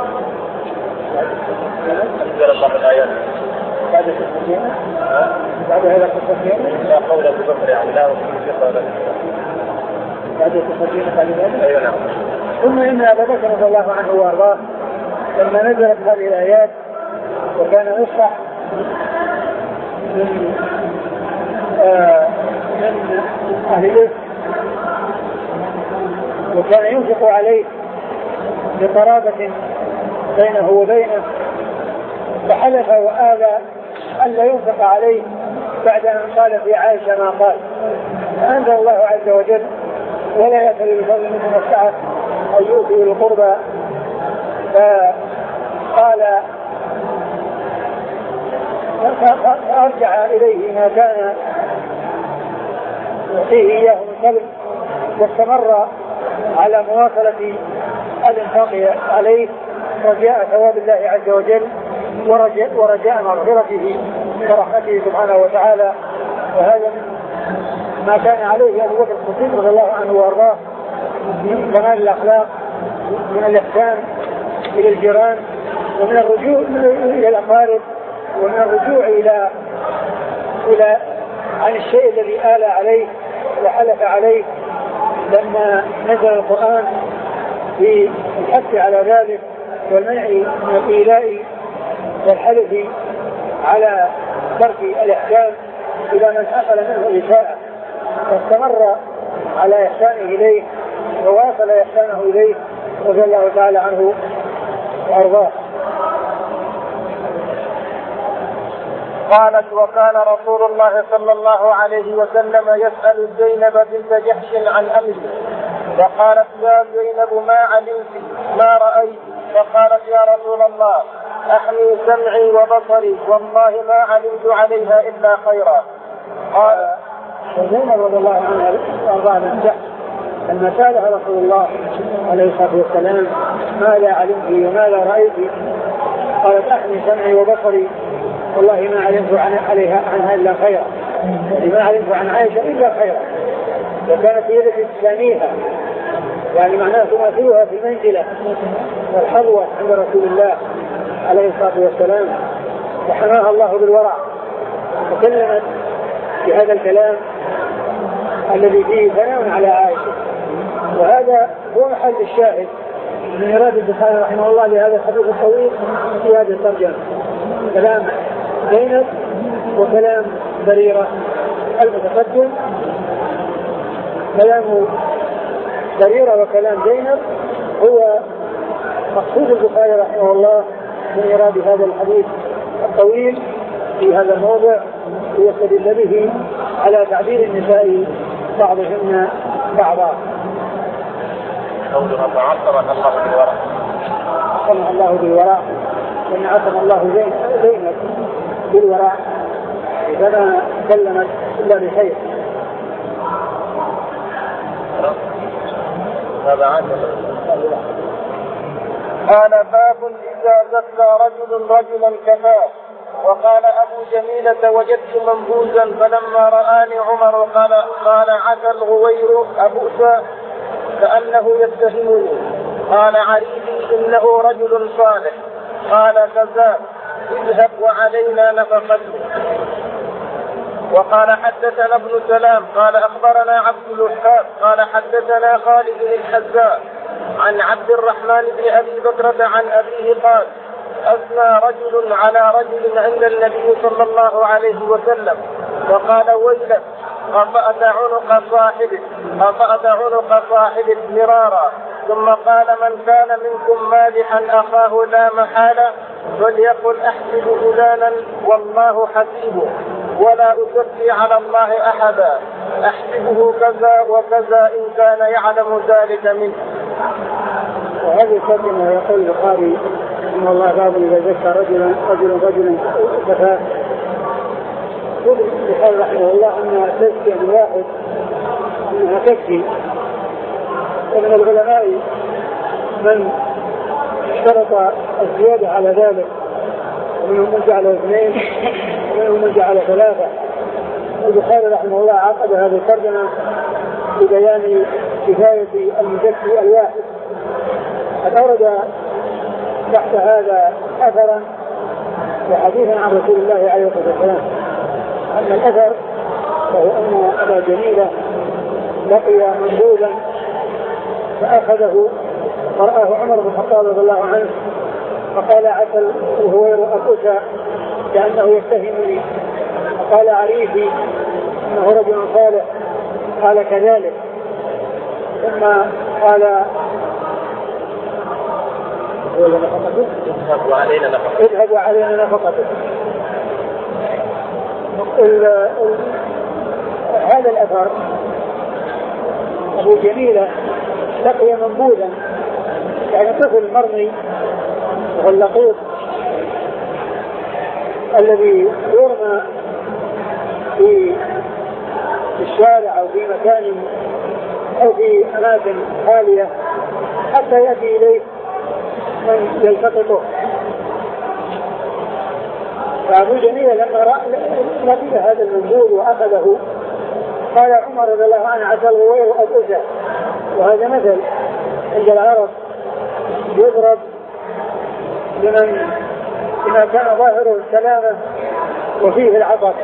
أنزل الله الآيات بعد التسجيل بعد هذا التسجيل لا قول أبو بكر يعني لا أقول بعد التسجيل بعد ذلك. أيوة نعم. ثم إن أبا بكر رضي الله عنه وأرضاه لما نزلت هذه الآيات وكان يصح من آه من أهل الإثم وكان ينفق عليه بقرابة بينه وبينه، فحلف وآذى ألا ينفق عليه بعد أن قال في عائشة ما قال. فأنزل الله عز وجل ولا يأتل بفضل منه السعة أن يؤتي القربى، فقال فأرجع إليه ما كان يعطيه إياه من قبل، واستمر على مواصلة الإنفاق عليه رجاء ثواب الله عز وجل ورجاء, ورجاء مغفرته ورحمته سبحانه وتعالى. وهذا ما كان عليه أبو بكر الصديق رضي الله عنه وأرضاه من كمال الأخلاق، من الإحسان إلى الجيران، ومن الرجوع إلى الأقارب، ومن الرجوع إلى إلى عن الشيء الذي آل عليه وحلف عليه لما نزل القرآن في الحث على ذلك والمنع من الإيلاء والحلف على ترك الإحسان إلى من حصل منه الإساءة، فاستمر على إحسانه إليه وواصل إحسانه إليه رضي الله تعالى عنه وأرضاه. قالت: وكان رسول الله صلى الله عليه وسلم يسأل زينب بنت جحش عن أمره، فقالت: يا زينب ما علمت ما رأيت؟ فقالت: يا رسول الله أحمي سمعي وبصري والله ما علمت عليها إلا خيرا. قال زينب رضي الله عنها وأرضاها من جحش لما سألها رسول الله عليه الصلاة والسلام ماذا علمت وماذا رأيت؟ قالت: أحمي سمعي وبصري والله ما علمت عن عليها عنها إلا خيرا، ما علمت عن عائشة إلا خيرا. وكانت هي التي تساميها، يعني معناه تماثلها في المنزلة والحظوة عند رسول الله عليه الصلاة والسلام، وحماها الله بالورع وكلمت بهذا الكلام الذي فيه ثناء على عائشة. وهذا هو محل الشاهد من إرادة البخاري رحمه الله لهذا الحديث الطويل في هذه الترجمة، كلام زينب وكلام بريرة المتقدم، كلام بريرة وكلام زينب هو مقصود البخاري رحمه الله من إرادة هذا الحديث الطويل في هذا الموضع، ليستدل به على تعبير النساء بعضهن بعضا. قولها فعصمها الله بالورع، عصمها الله بالورع، وإن عصم الله زينب بالورع فما كلمت إلا بخير. هذا عجل. قال: باب إذا زكى رجل رجلا كفاه. وقال أبو جميلة: وجدت منبوذا فلما رآني عمر قال قال عسى الغوير أبؤس كأنه يتهمني. قال عريفي: إنه رجل صالح. قال: كذاب، اذهب وعلينا نفقته. وقال: حدثنا ابن سلام قال أخبرنا عبد الوهاب قال حدثنا خالد الحذاء عن عبد الرحمن بن أبي بكرة عن أبيه قال: أثنى رجل على رجل عند النبي صلى الله عليه وسلم وقال: ويلك، قطعت عنق صاحبك قطعت عنق صاحبك مرارا. ثم قال: من كان منكم مادحا أخاه لا محالة فليقل أحسب فلانا والله حسيبه، ولا أزكي على الله أحدا، أحسبه كذا وكذا إن كان يعلم ذلك منه. وهذه الترجمة يقول البخاري إن الله باب إذا زكى رجلا رجلا رجلا كفاه. يقول البخاري رحمه الله أنها تزكي من واحد أنها تكفي. ومن العلماء من اشترط الزيادة على ذلك، ومنهم من جعل اثنين ومنهم من جعل ثلاثة. البخاري رحمه الله عقد هذه الترجمة ببيان كفاية المزكي الواحد. قد أورد تحت هذا أثرا وحديثا عن رسول الله عليه الصلاة والسلام. أما الأثر فهو أن أبا جميلة لقي منبوذا فأخذه فرآه عمر بن الخطاب رضي الله عنه فقال: عسى الهوير أبؤس كأنه يتهمني. فقال: عريفي إنه رجل صالح. قال: كذلك. ثم قال: اذهب وعلينا نفقته. اذهب وعلينا نفقته. هذا الأثر أبو جميلة لقي منبوذا، يعني طفل مرمي واللقيط الذي يرمى في الشارع أو في مكان أو في أماكن خالية حتى يأتي إليه من يلتقطه. فأبو جميلة لما لقي هذا المنبوذ وأخذه قال عمر رضي الله عنه عسى الغوير أبؤسه. وهذا مثل عند العرب يضرب لمن إذا كان ظاهره السلامة وفيه العطر.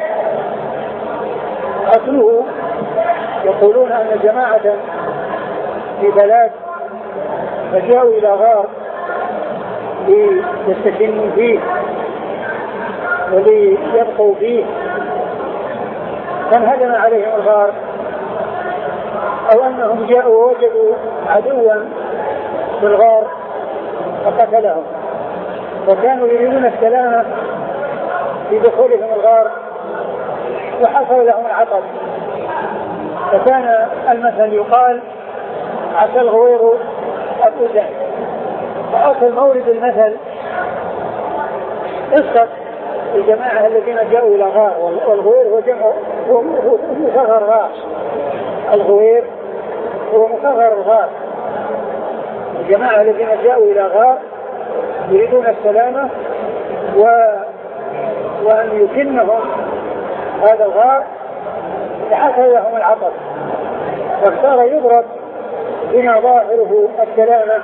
أصله يقولون أن جماعة في بلاد فجاءوا إلى غار ليستكنوا فيه وليبقوا فيه فانهدم عليهم الغار، أو أنهم جاءوا ووجدوا عدوا في الغار فقتلهم، وكانوا يريدون السلامة في دخولهم الغار وحصل لهم العطب. فكان المثل يقال عسى الغوير أبؤسه. فأصل مورد المثل قصة الجماعة الذين جاءوا إلى غار، والغوير هو جمع هو مصغر غار. الغوير هو مصغر الغار. الجماعة الذين جاءوا إلى غار يريدون السلامة و... وأن يكنهم هذا الغار لحصل لهم العطب، فاختار يضرب بما ظاهره السلامة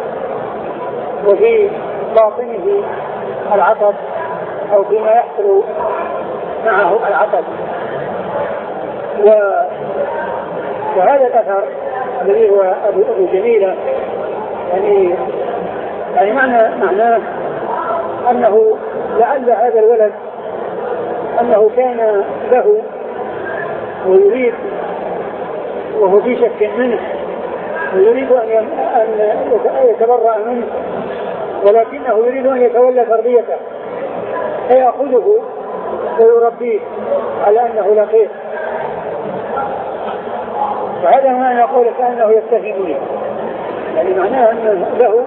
وفي باطنه العطب أو بما يحصل معه العطب. و... وهذا الأثر الذي هو أبو, أبو جميلة يعني يعني معنى معناه أنه لعل هذا الولد أنه كان له ويريد وهو في شك منه ويريد أن يتبرأ منه، ولكنه يريد أن يتولى تربيته فيأخذه ويربيه على أنه لقيط. فهذا ما نقول كأنه يستفيد منه، يعني معناه أنه له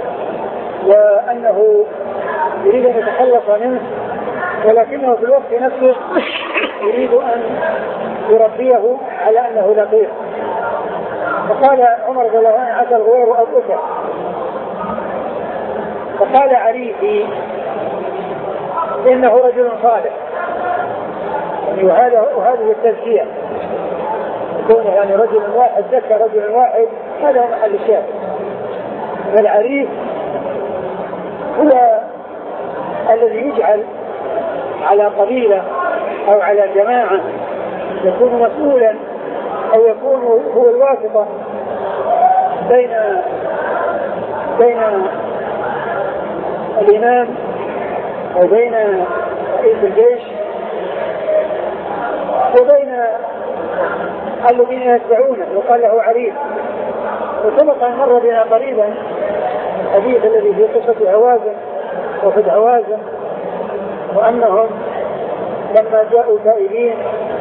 وأنه يريد أن يتخلص منه، ولكنه في الوقت نفسه يريد أن يربيه على أنه لقيط. فقال عمر رضي الله عنه عسى الغوير أبؤسه. فقال عريفي إنه رجل صالح، يعني وهذا وهذه التزكية يكون يعني رجل واحد ذكى رجل واحد، هذا هو محل الشاهد. فالعريف هو الذي يجعل على قبيلة أو على جماعة يكون مسؤولا أو يكون هو الواسطة بين بين الإمام أو بين رئيس الجيش وبين الذين يتبعونه، وقال له عريف. وسبق أن مر بنا قريبا الحديث الذي في قصة هوازن وفد هوازن، وأنهم لما جاءوا تائبين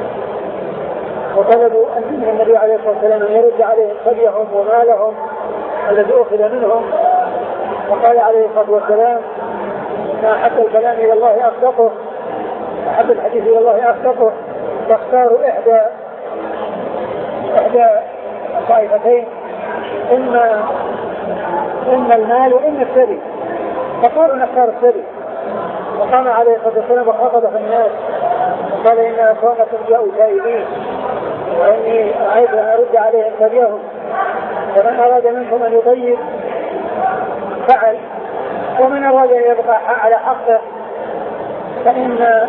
وطلبوا أن من النبي عليه الصلاة والسلام أن يرد عليهم خبيهم ومالهم الذي أخذ منهم، وقال عليه الصلاة والسلام ما أحب الكلام إلى الله أصدقه، أحب الحديث إلى الله أصدقه، فاختاروا إحدى إحدى طائفتين، إما إما المال وإما السبي، فقالوا نختار السبي. وقام عليه الصلاة والسلام وخاطب في الناس وقال إن أخوانكم جاءوا تائبين وإني أعيد أن أرد عليهم سبيهم، فمن أراد منكم أن يطيب فعل، ومن أراد أن يبقى على حقه فإن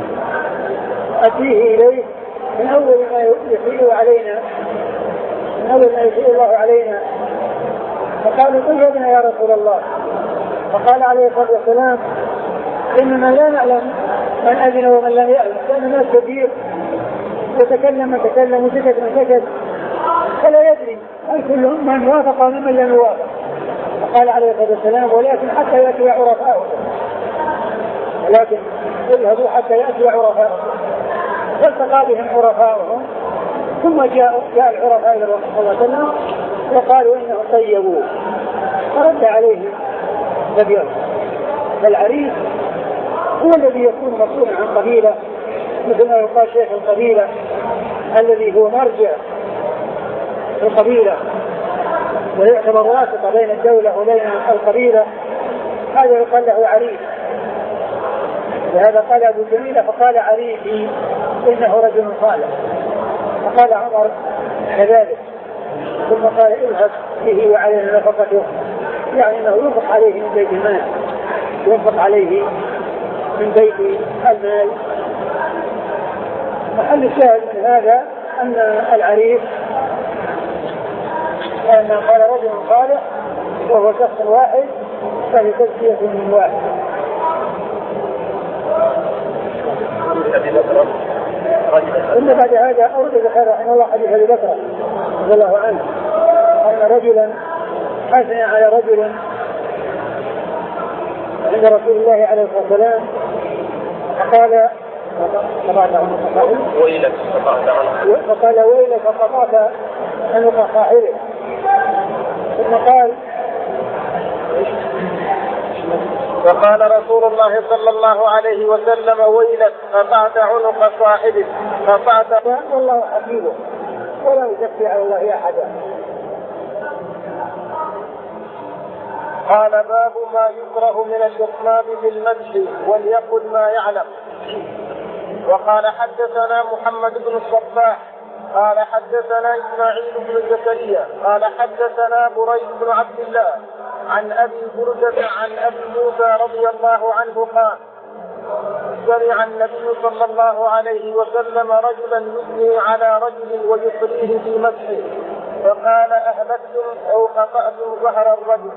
أتيه إليه من أول ما يحيي علينا من أول ما يحيي الله علينا. فقالوا طيبنا يا رسول الله. فقال عليه الصلاة والسلام إننا لا نعلم من أذن ومن لم يأذن، كان الناس كثير وتكلم من تكلم وسكت من سكت فلا يدري هل كلهم من وافق ومن لم يوافق. فقال عليه الصلاة والسلام ولكن حتى يأتي عرفاؤهم، ولكن اذهبوا حتى يأتي عرفاؤهم. فالتقى بهم عرفاؤهم ثم جاء جاء العرفاء إلى الرسول صلى الله عليه وسلم وقالوا إنهم طيبوه، فرد عليهم نبيهم. فالعريس هو الذي يكون مسؤولا عن قبيلة، مثل ما يقال شيخ القبيلة الذي هو مرجع القبيلة ويعتبر واسطة بين الدولة وبين القبيلة، هذا يقال له عريف. وهذا قال أبو جميلة فقال عريفي إنه رجل صالح، فقال عمر كذلك، ثم قال اذهب به وعلينا نفقته، يعني أنه ينفق عليه من بيت المال، ينفق عليه من بيت المال. محل الشاهد من هذا أن العريف أن قال رجل صالح وهو شخص واحد فهي تزكية من واحد. ثم بعد هذا أورد ذكر رحمه الله حديث أبي بكر رضي الله عنه أن رجلا حزن على رجل عند رسول الله عليه الصلاة والسلام فقال ويلك قطعت عنه، فقال ويلك قطعت عنق صاحبه. ثم قال فقال رسول الله صلى الله عليه وسلم ويلك قطعت عنق صاحبك قطعت. والله حكيمه ولا يزكي على الله أحدا. قال باب ما يكره من الإطناب بالمدح وليقل ما يعلم. وقال حدثنا محمد بن الصباح قال حدثنا إسماعيل بن زكريا قال حدثنا بريد بن عبد الله عن أبي بردة عن أبي موسى رضي الله عنه قال سمع النبي صلى الله عليه وسلم رجلا يثني على رجل ويصريه في مسحه فقال أهلكتم أو خطأتم ظهر الرجل.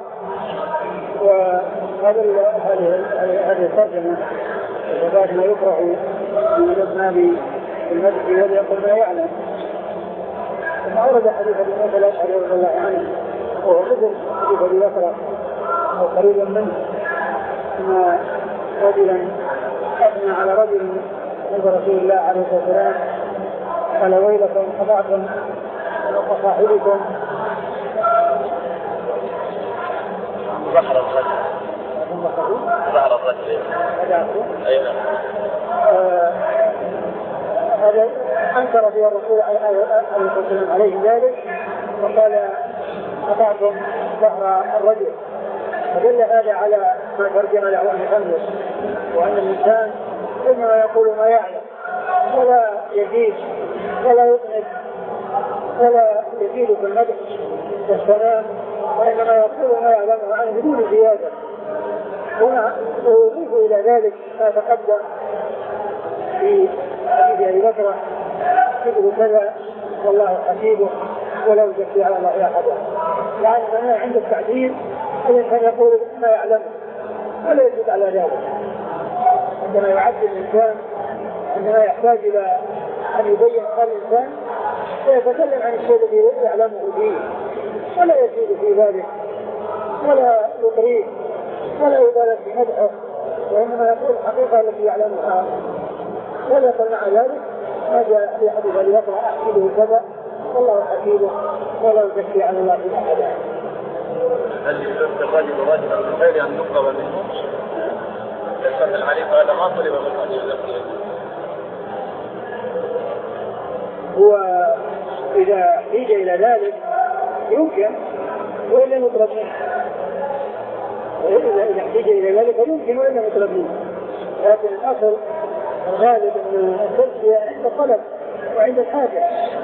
وهذه هذه الترجمة وبعد ما يكره من الإطناب بالمدح وليقل ما يعلم. ثم أورد حديث أبي موسى الأشعري رضي الله عنه وهو مثل حديث أبي بكر أو قريبا منه أن رجلا أثنى على رجل عند رسول الله عليه الصلاة والسلام قال ويلكم خطأتم عنق صاحبكم ظهر الرجل ظهر الرجل أيضا. هذا أنكر فيها الرسول عليه الصلاة والسلام عليه ذلك وقال قطعتم ظهر الرجل. فدل هذا على ما ترجم له المصنف وأن الإنسان إنما يقول ما يعلم ولا يزيد ولا يطنب ولا يزيد في المدح والسلام، وإنما يقول ما يعلمه عنه بدون زيادة. هنا ويضيف إلى ذلك ما تقدم في حديث أبي بكر كتب كذا والله حسيبه ولا يزكي على الله أحدا. يعني أنا عند التعديل الإنسان يقول ما يعلمه ولا يزيد على ذلك. عندما يعدل الإنسان عندما يحتاج إلى أن يبين قال الإنسان سيتكلم عن الشيء الذي يعلمه فيه ولا يزيد في ذلك ولا يطريه ولا يبالغ في مدحه، وإنما يقول الحقيقة التي يعلمها ولا يقول مع ذلك ما جاء في حديث أبي بكر أحسبه كذا والله حكيمه ولا يزكي على الله أحدا. هل يزكي الرجل رجلا من غير أن يقرب منه؟ لسان العريف هذا ما طلب منه أن يزكي. هو إذا احتاج إلى ذلك يمكن وإلا يطلب منه، إذا احتاج إلى ذلك يمكن وإلا يطلب منه، لكن الأصل الغالب أن التزكية عند الطلب وعند الحاجة.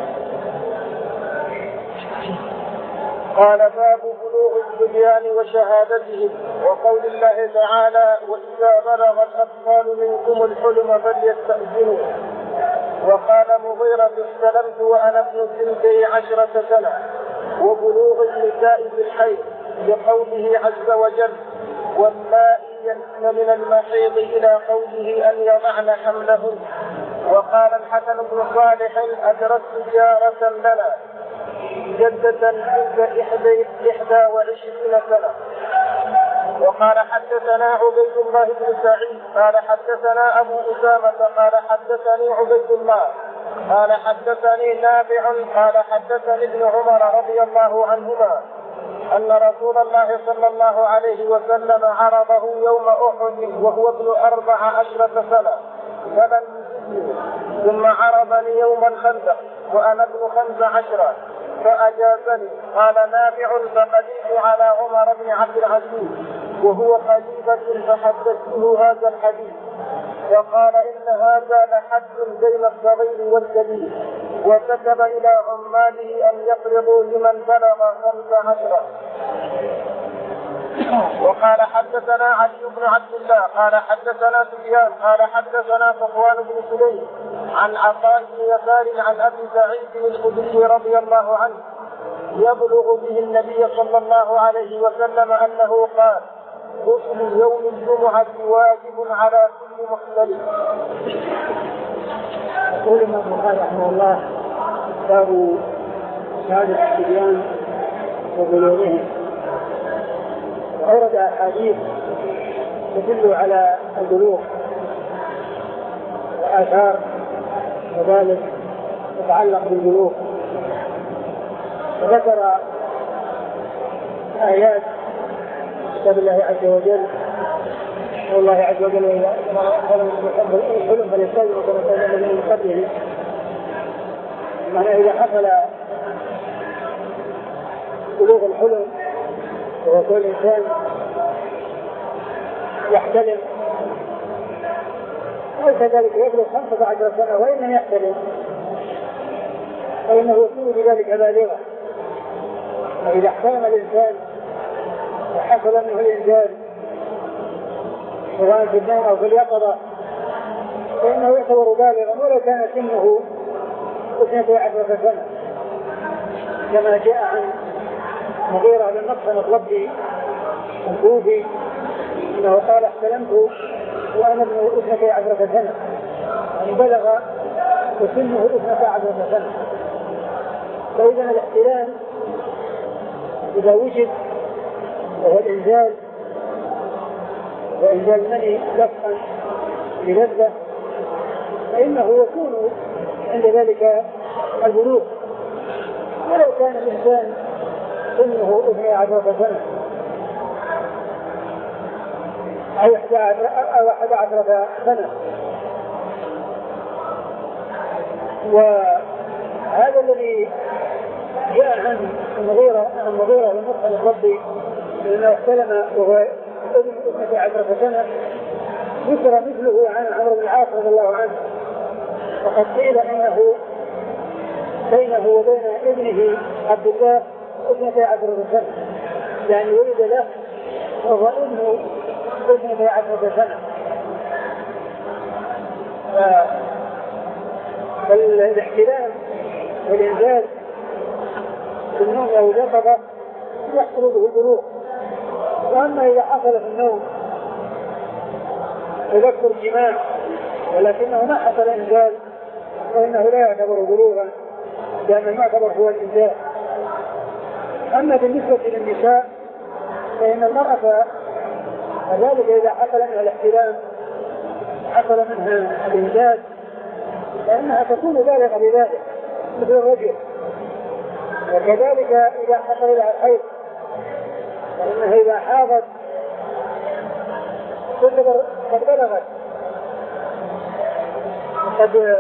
قال باب بلوغ الصبيان وشهادتهم وقول الله تعالى وإذا بلغ الأطفال منكم الحلم فليستأذنوا. وقال مغيرة استلمت وأنا ابن سنتي عشرة سنة. وبلوغ النساء في الحيض لقوله عز وجل واللائي يئسن من المحيض إلى قوله أن يضعن حملهن. وقال الحسن بن صالح أدركت جارة لنا جدة تلك إحدى وعشرين سنة. وقال حدثنا عبيد الله بن سعيد قال حدثنا أبو أسامة قال حدثني عبيد الله قال حدثني نافع قال حدثني ابن عمر رضي الله عنهما أن رسول الله صلى الله عليه وسلم عرضه يوم أحد وهو ابن أربع عشرة سنة فلم يجزه ثم عرضني يوم الخندق وأنا ابن خمس عشرة فأجازني. قال نافع فقدمت على عمر بن عبد العزيز وهو خليفة فحدثته هذا الحديث وقال إن هذا لحد بين الصغير والكبير وكتب إلى عماله أن يفرضوا لمن بلغ خمس عشرة. وقال حدثنا علي بن عبد الله قال حدثنا سفيان قال حدثنا صفوان بن سليم عن عطاء بن يسار عن أبي سعيد الخدري رضي الله عنه يبلغ به النبي صلى الله عليه وسلم أنه قال غسل يوم الجمعة واجب على كل محتلم. يقول الإمام البخاري رحمه الله باب شهادة الصبيان وبلوغهم، وأورد أحاديث تدل على البلوغ وآثار وذلك يتعلق بالبلوغ، وذكر آيات كتاب الله عز وجل والله عز وجل إذا الحلم فليستاذنوا كما استاذن الذين من قبله، معناه إذا حصل بلوغ الحلم وهو كل إنسان يحتلم أو كذلك يبلغ خمسة عشر سنة وإن لم يحتلم فإنه يكون بذلك بالغا. وإذا احتلم الإنسان وحصل منه الإنزال سواء في النوم أو في اليقظة فإنه يعتبر بالغا ولو كان سنه اثنتي عشرة سنة، كما جاء عن مغيرة بن مقسم الضبي الكوفي انه قال احتلمت وانا ابن اثنتي عشرة سنة، يعني بلغ وسنه اثنتي عشرة سنة. فاذا الاحتلام اذا وجد وهو الانزال وانزال مني لفقا بلذة فانه يكون عند ذلك البلوغ، ولو كان الانسان سنه اثنتي عشرة سنة أو أحد عشرة سنة. وهذا الذي جاء عن المغيرة عن المغيرة بن مقسم الضبي لأنه احتلم وهو ابن اثنتي عشرة سنة ذكر مثله عن عمرو بن العاص رضي الله عنه، وقد قيل إنه بينه وبين ابنه عبد الله اثنتي عشرة سنة، يعني ولد له وهو ابنه اثنتي عشرة سنة. فالاحتلام والإنزال في النوم أو اليقظة يحصل به البلوغ. وأما إذا حصل في النوم تذكر الجماع ولكنه ما حصل إنزال فإنه لا يعتبر بلوغا لأن المعتبر هو الإنزال. أما بالنسبة للنساء فإن المرأة كذلك إذا حصل منها الاحتلام حصل منها الإنجاز فإنها تكون بالغة بذلك مثل الرجل. وكذلك إذا حصل لها الحيض فإنها إذا حاضت تعتبر قد بلغت. وقد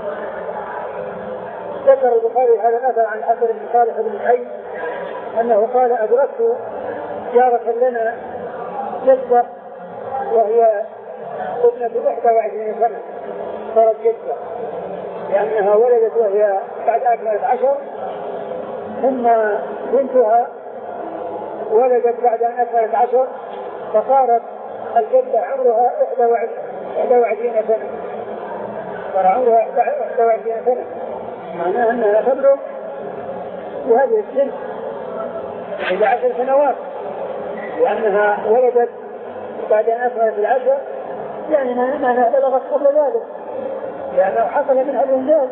ذكر البخاري هذا الأثر عن حسن بن صالح بن حي أنه قال أدركت جارة لنا جدة وهي ابنة إحدى وعشرين سنة صارت جدة لأنها ولدت وهي بعد أكملت عشر، ثم بنتها ولدت بعد أن أكملت عشر فصارت الجدة عمرها إحدى وعشرين سنة، صار عمرها إحدى وعشرين سنة، معناها أنها تبلغ بهذه السن إحدى عشر سنوات لأنها ولدت بعد أن أكملت العشر، يعني أنها بلغت قبل ذلك لأنه حصل منها الإنزال،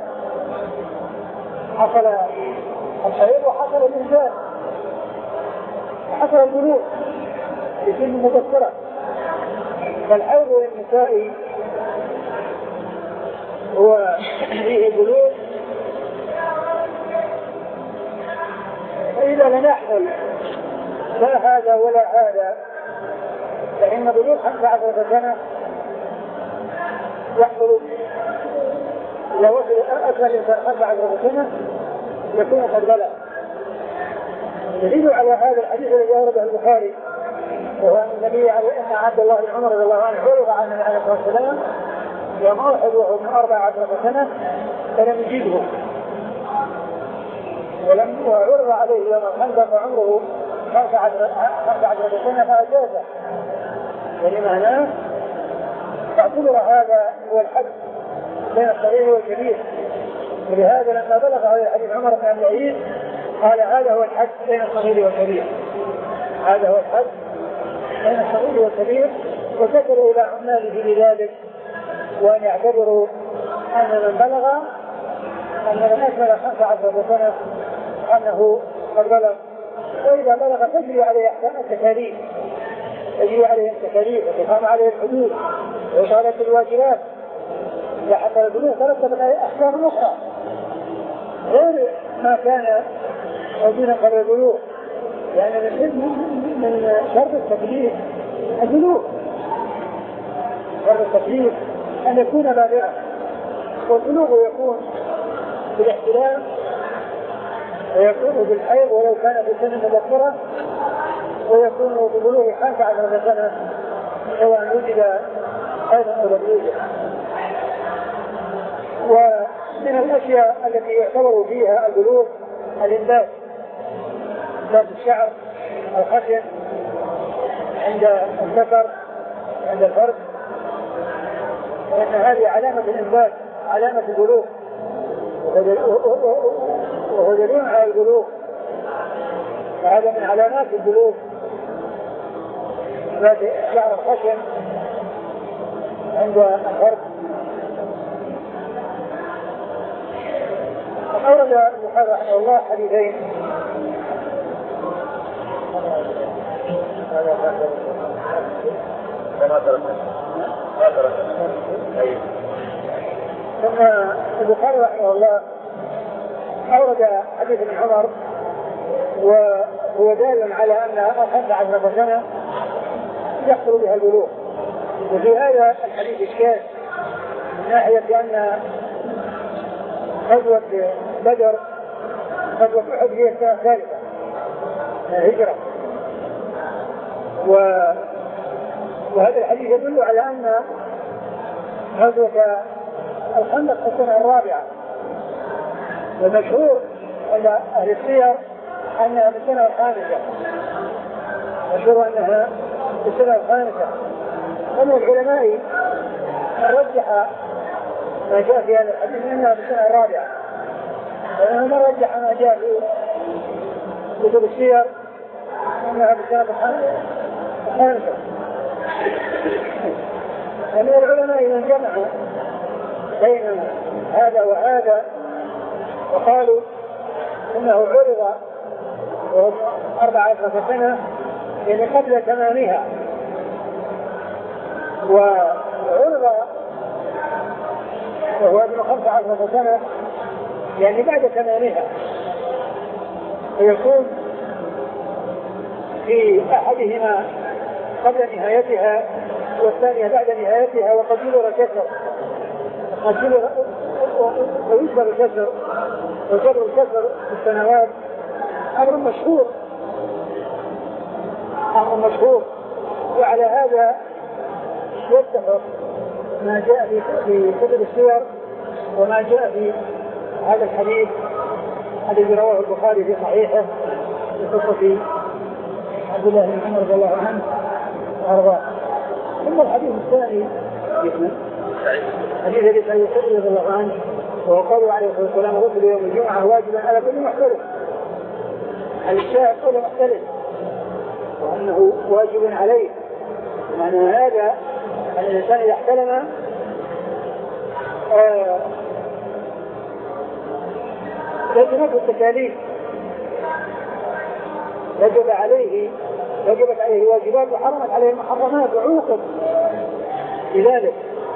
حصل الحيض وحصل الإنزال وحصل البلوغ بسن مبكرة. فالحيض للنساء هو فيه البلوغ، فإذا لم يحصل لا هذا ولا هذا فإن بلوغ خمسة عشرة سنة يحصل إذا وصل أكمل الإنسان خمسة عشر سنة يكون قد بلغ. يزيد على هذا الحديث الذي أورده البخاري وهو أن النبي عليه أن عبد الله بن عمر رضي الله عنه عرض عن النبي عليه الصلاة والسلام يوم أحد وهو من أربع عشرة سنة فلم يجده، ولم يعرض عليه يوم الخندق وعمره خمسة عشرة سنة فأجازه، يعني معناه تعتبر هذا هو الحد بين الصغير والكبير. ولهذا لما بلغ هذا الحديث عمر بن عبد العزيز قال هذا هو الحد بين الصغير والكبير، هذا هو الحد بين الصغير والكبير. وذكر إلى عماله بذلك وأن يعتبروا أن من بلغ أن من أكمل خمسة عشرة سنة أنه قد بلغ، وإذا بلغ تجري عليه أحكام التكاليف، تجري عليه التكاليف وتقام عليه الحدود وإشارة الواجبات، إذا حصل البلوغ ترتب عليه أحكام أخرى غير ما كان موجودا قبل البلوغ، لأن يعني من شرط التكليف البلوغ، شرط التكليف أن يكون بالغا، والبلوغ يكون بالاحتلام ويكون بالحيض ولو كان في سن مبكرة، ويكون ببلوغ خمسة عشرة سنة سواء وجد أيضا أو لم يوجد. ومن الأشياء التي يعتبر فيها البلوغ الإنبات، إنبات الشعر الخشن عند الذكر عند الفرد، وأن هذه علامة الإنبات علامة البلوغ وهو دليل على البلوغ، فهذا من علامات البلوغ إنبات الشعر الخشن عند الفرد. أورد البخاري رحمه الله حديثين ثم البخاري رحمه الله أورد حديث ابن عمر وهو دال على أن خمسة عشرة سنة يحصل بها البلوغ. وفي هذا الحديث إشكال من ناحية أن غزوة بدر غزوة أحد هي السنة الثالثة من الهجرة، وهذا الحديث يدل على أن غزوة الخندق في السنة الرابعة، والمشهور عند أهل السير أنها في السنة الخامسة، مشهور أنها في السنة الخامسة. ومن العلماء من رجح ما جاء في هذا الحديث أنها في السنة الرابعة، ومن من رجح ما جاء في كتب السير أنها في السنة الخامسة. ومن العلماء من جمعوا بين هذا وهذا وقالوا انه عرض وهو أربع عشرة سنة يعني قبل تمامها، وعرض وهو ابن خمسة عشرة سنة يعني بعد تمامها، ويكون في أحدهما قبل نهايتها والثانية بعد نهايتها، وقد يذر كسر قد يذر ويجبر الكسر وجبر الكسر في السنوات أمر مشهور أمر مشهور وعلى هذا يتفق ما جاء في كتب السير وما جاء في هذا الحديث الذي رواه البخاري في صحيحه في قصة عبد الله بن عمر رضي الله عنه وأرضاه. ثم الحديث الثاني حديث ابي سعيد الخدري رضي الله عنه وهو قوله عليه الصلاه والسلام غسل يوم الجمعه واجبا على كل محترم، على الشاهد كل محترم وانه واجب عليه. معنى هذا ان الانسان اذا احتلم لزمته التكاليف، وجب عليه وجبت عليه واجبات وحرمت عليه المحرمات وعوقب لذلك،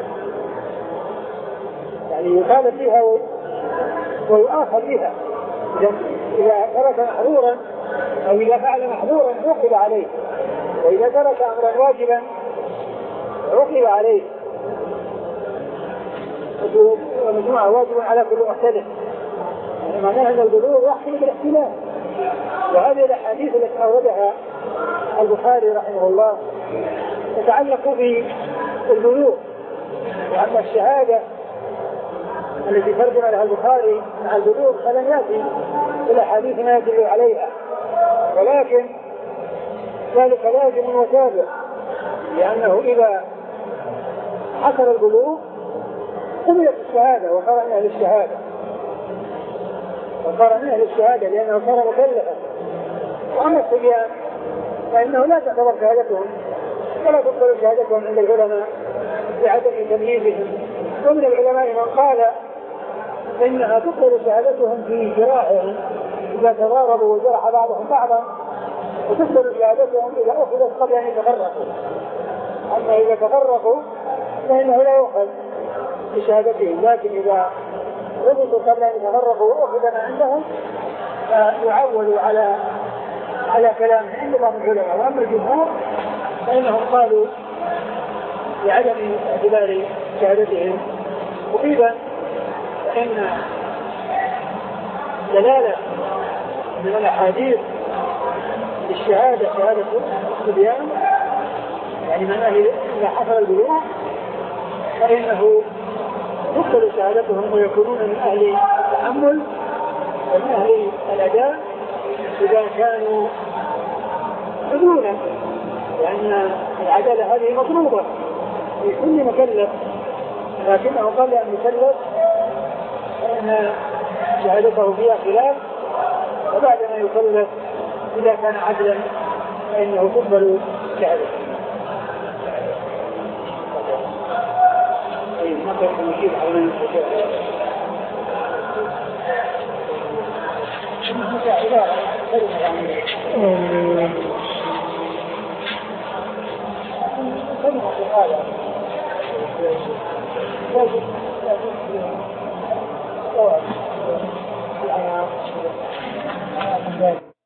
يعني يقال فيها ويؤاخذ بها إذا ترك محظورا أو إذا فعل محظورا عوقب عليه، وإذا ترك أمرا واجبا عوقب عليه. والمجموعة واجب على كل محتدث، يعني معناها أن البلوغ يحكم بالاحتلال. وهذه الأحاديث التي أوردها البخاري رحمه الله تتعلق بالبلوغ، وأما الشهادة التي ترجم لها البخاري مع البلوغ فلن يأتي الأحاديث ما يدل عليها، ولكن ذلك لازم وتابع، لأنه إذا حصل البلوغ قبلت الشهادة وصار من أهل الشهادة وصار من أهل الشهادة لأنه صار مكلفا. وأما الصبيان فإنه لا تعتبر شهادتهم ولا تقبل شهادتهم عند العلماء لعدم تمييزهم، ومن العلماء من قال إنها تقبل شهادتهم في جراحهم إذا تضاربوا وجرح بعضهم بعضا، وتقبل شهادتهم إذا أخذت قبل أن يتفرقوا. أما إذا تفرقوا فإنه لا يؤخذ بشهادتهم، لكن إذا ربطوا قبل أن يتفرقوا وأخذ ما عندهم فيعولوا على على كلام عند بعض العلماء. وأما الجمهور فإنهم قالوا بعدم اعتبار شهادتهم. وأيضا فإن دلالة من الأحاديث للشهادة شهادة الصبيان، يعني من أهل إذا حصل البلوغ فإنه تقبل شهادتهم ويكونون من أهل التحمل ومن أهل الأداء إذا كانوا عدولا، لأن العدالة هذه مطلوبة في كل مكلف، لكنه قبل أن يكلف فإن شهادته فيها خلاف، وبعد ما يكلف إذا كان عدلا فإنه تقبل شهادته. ما كان يجيب على من يستطيع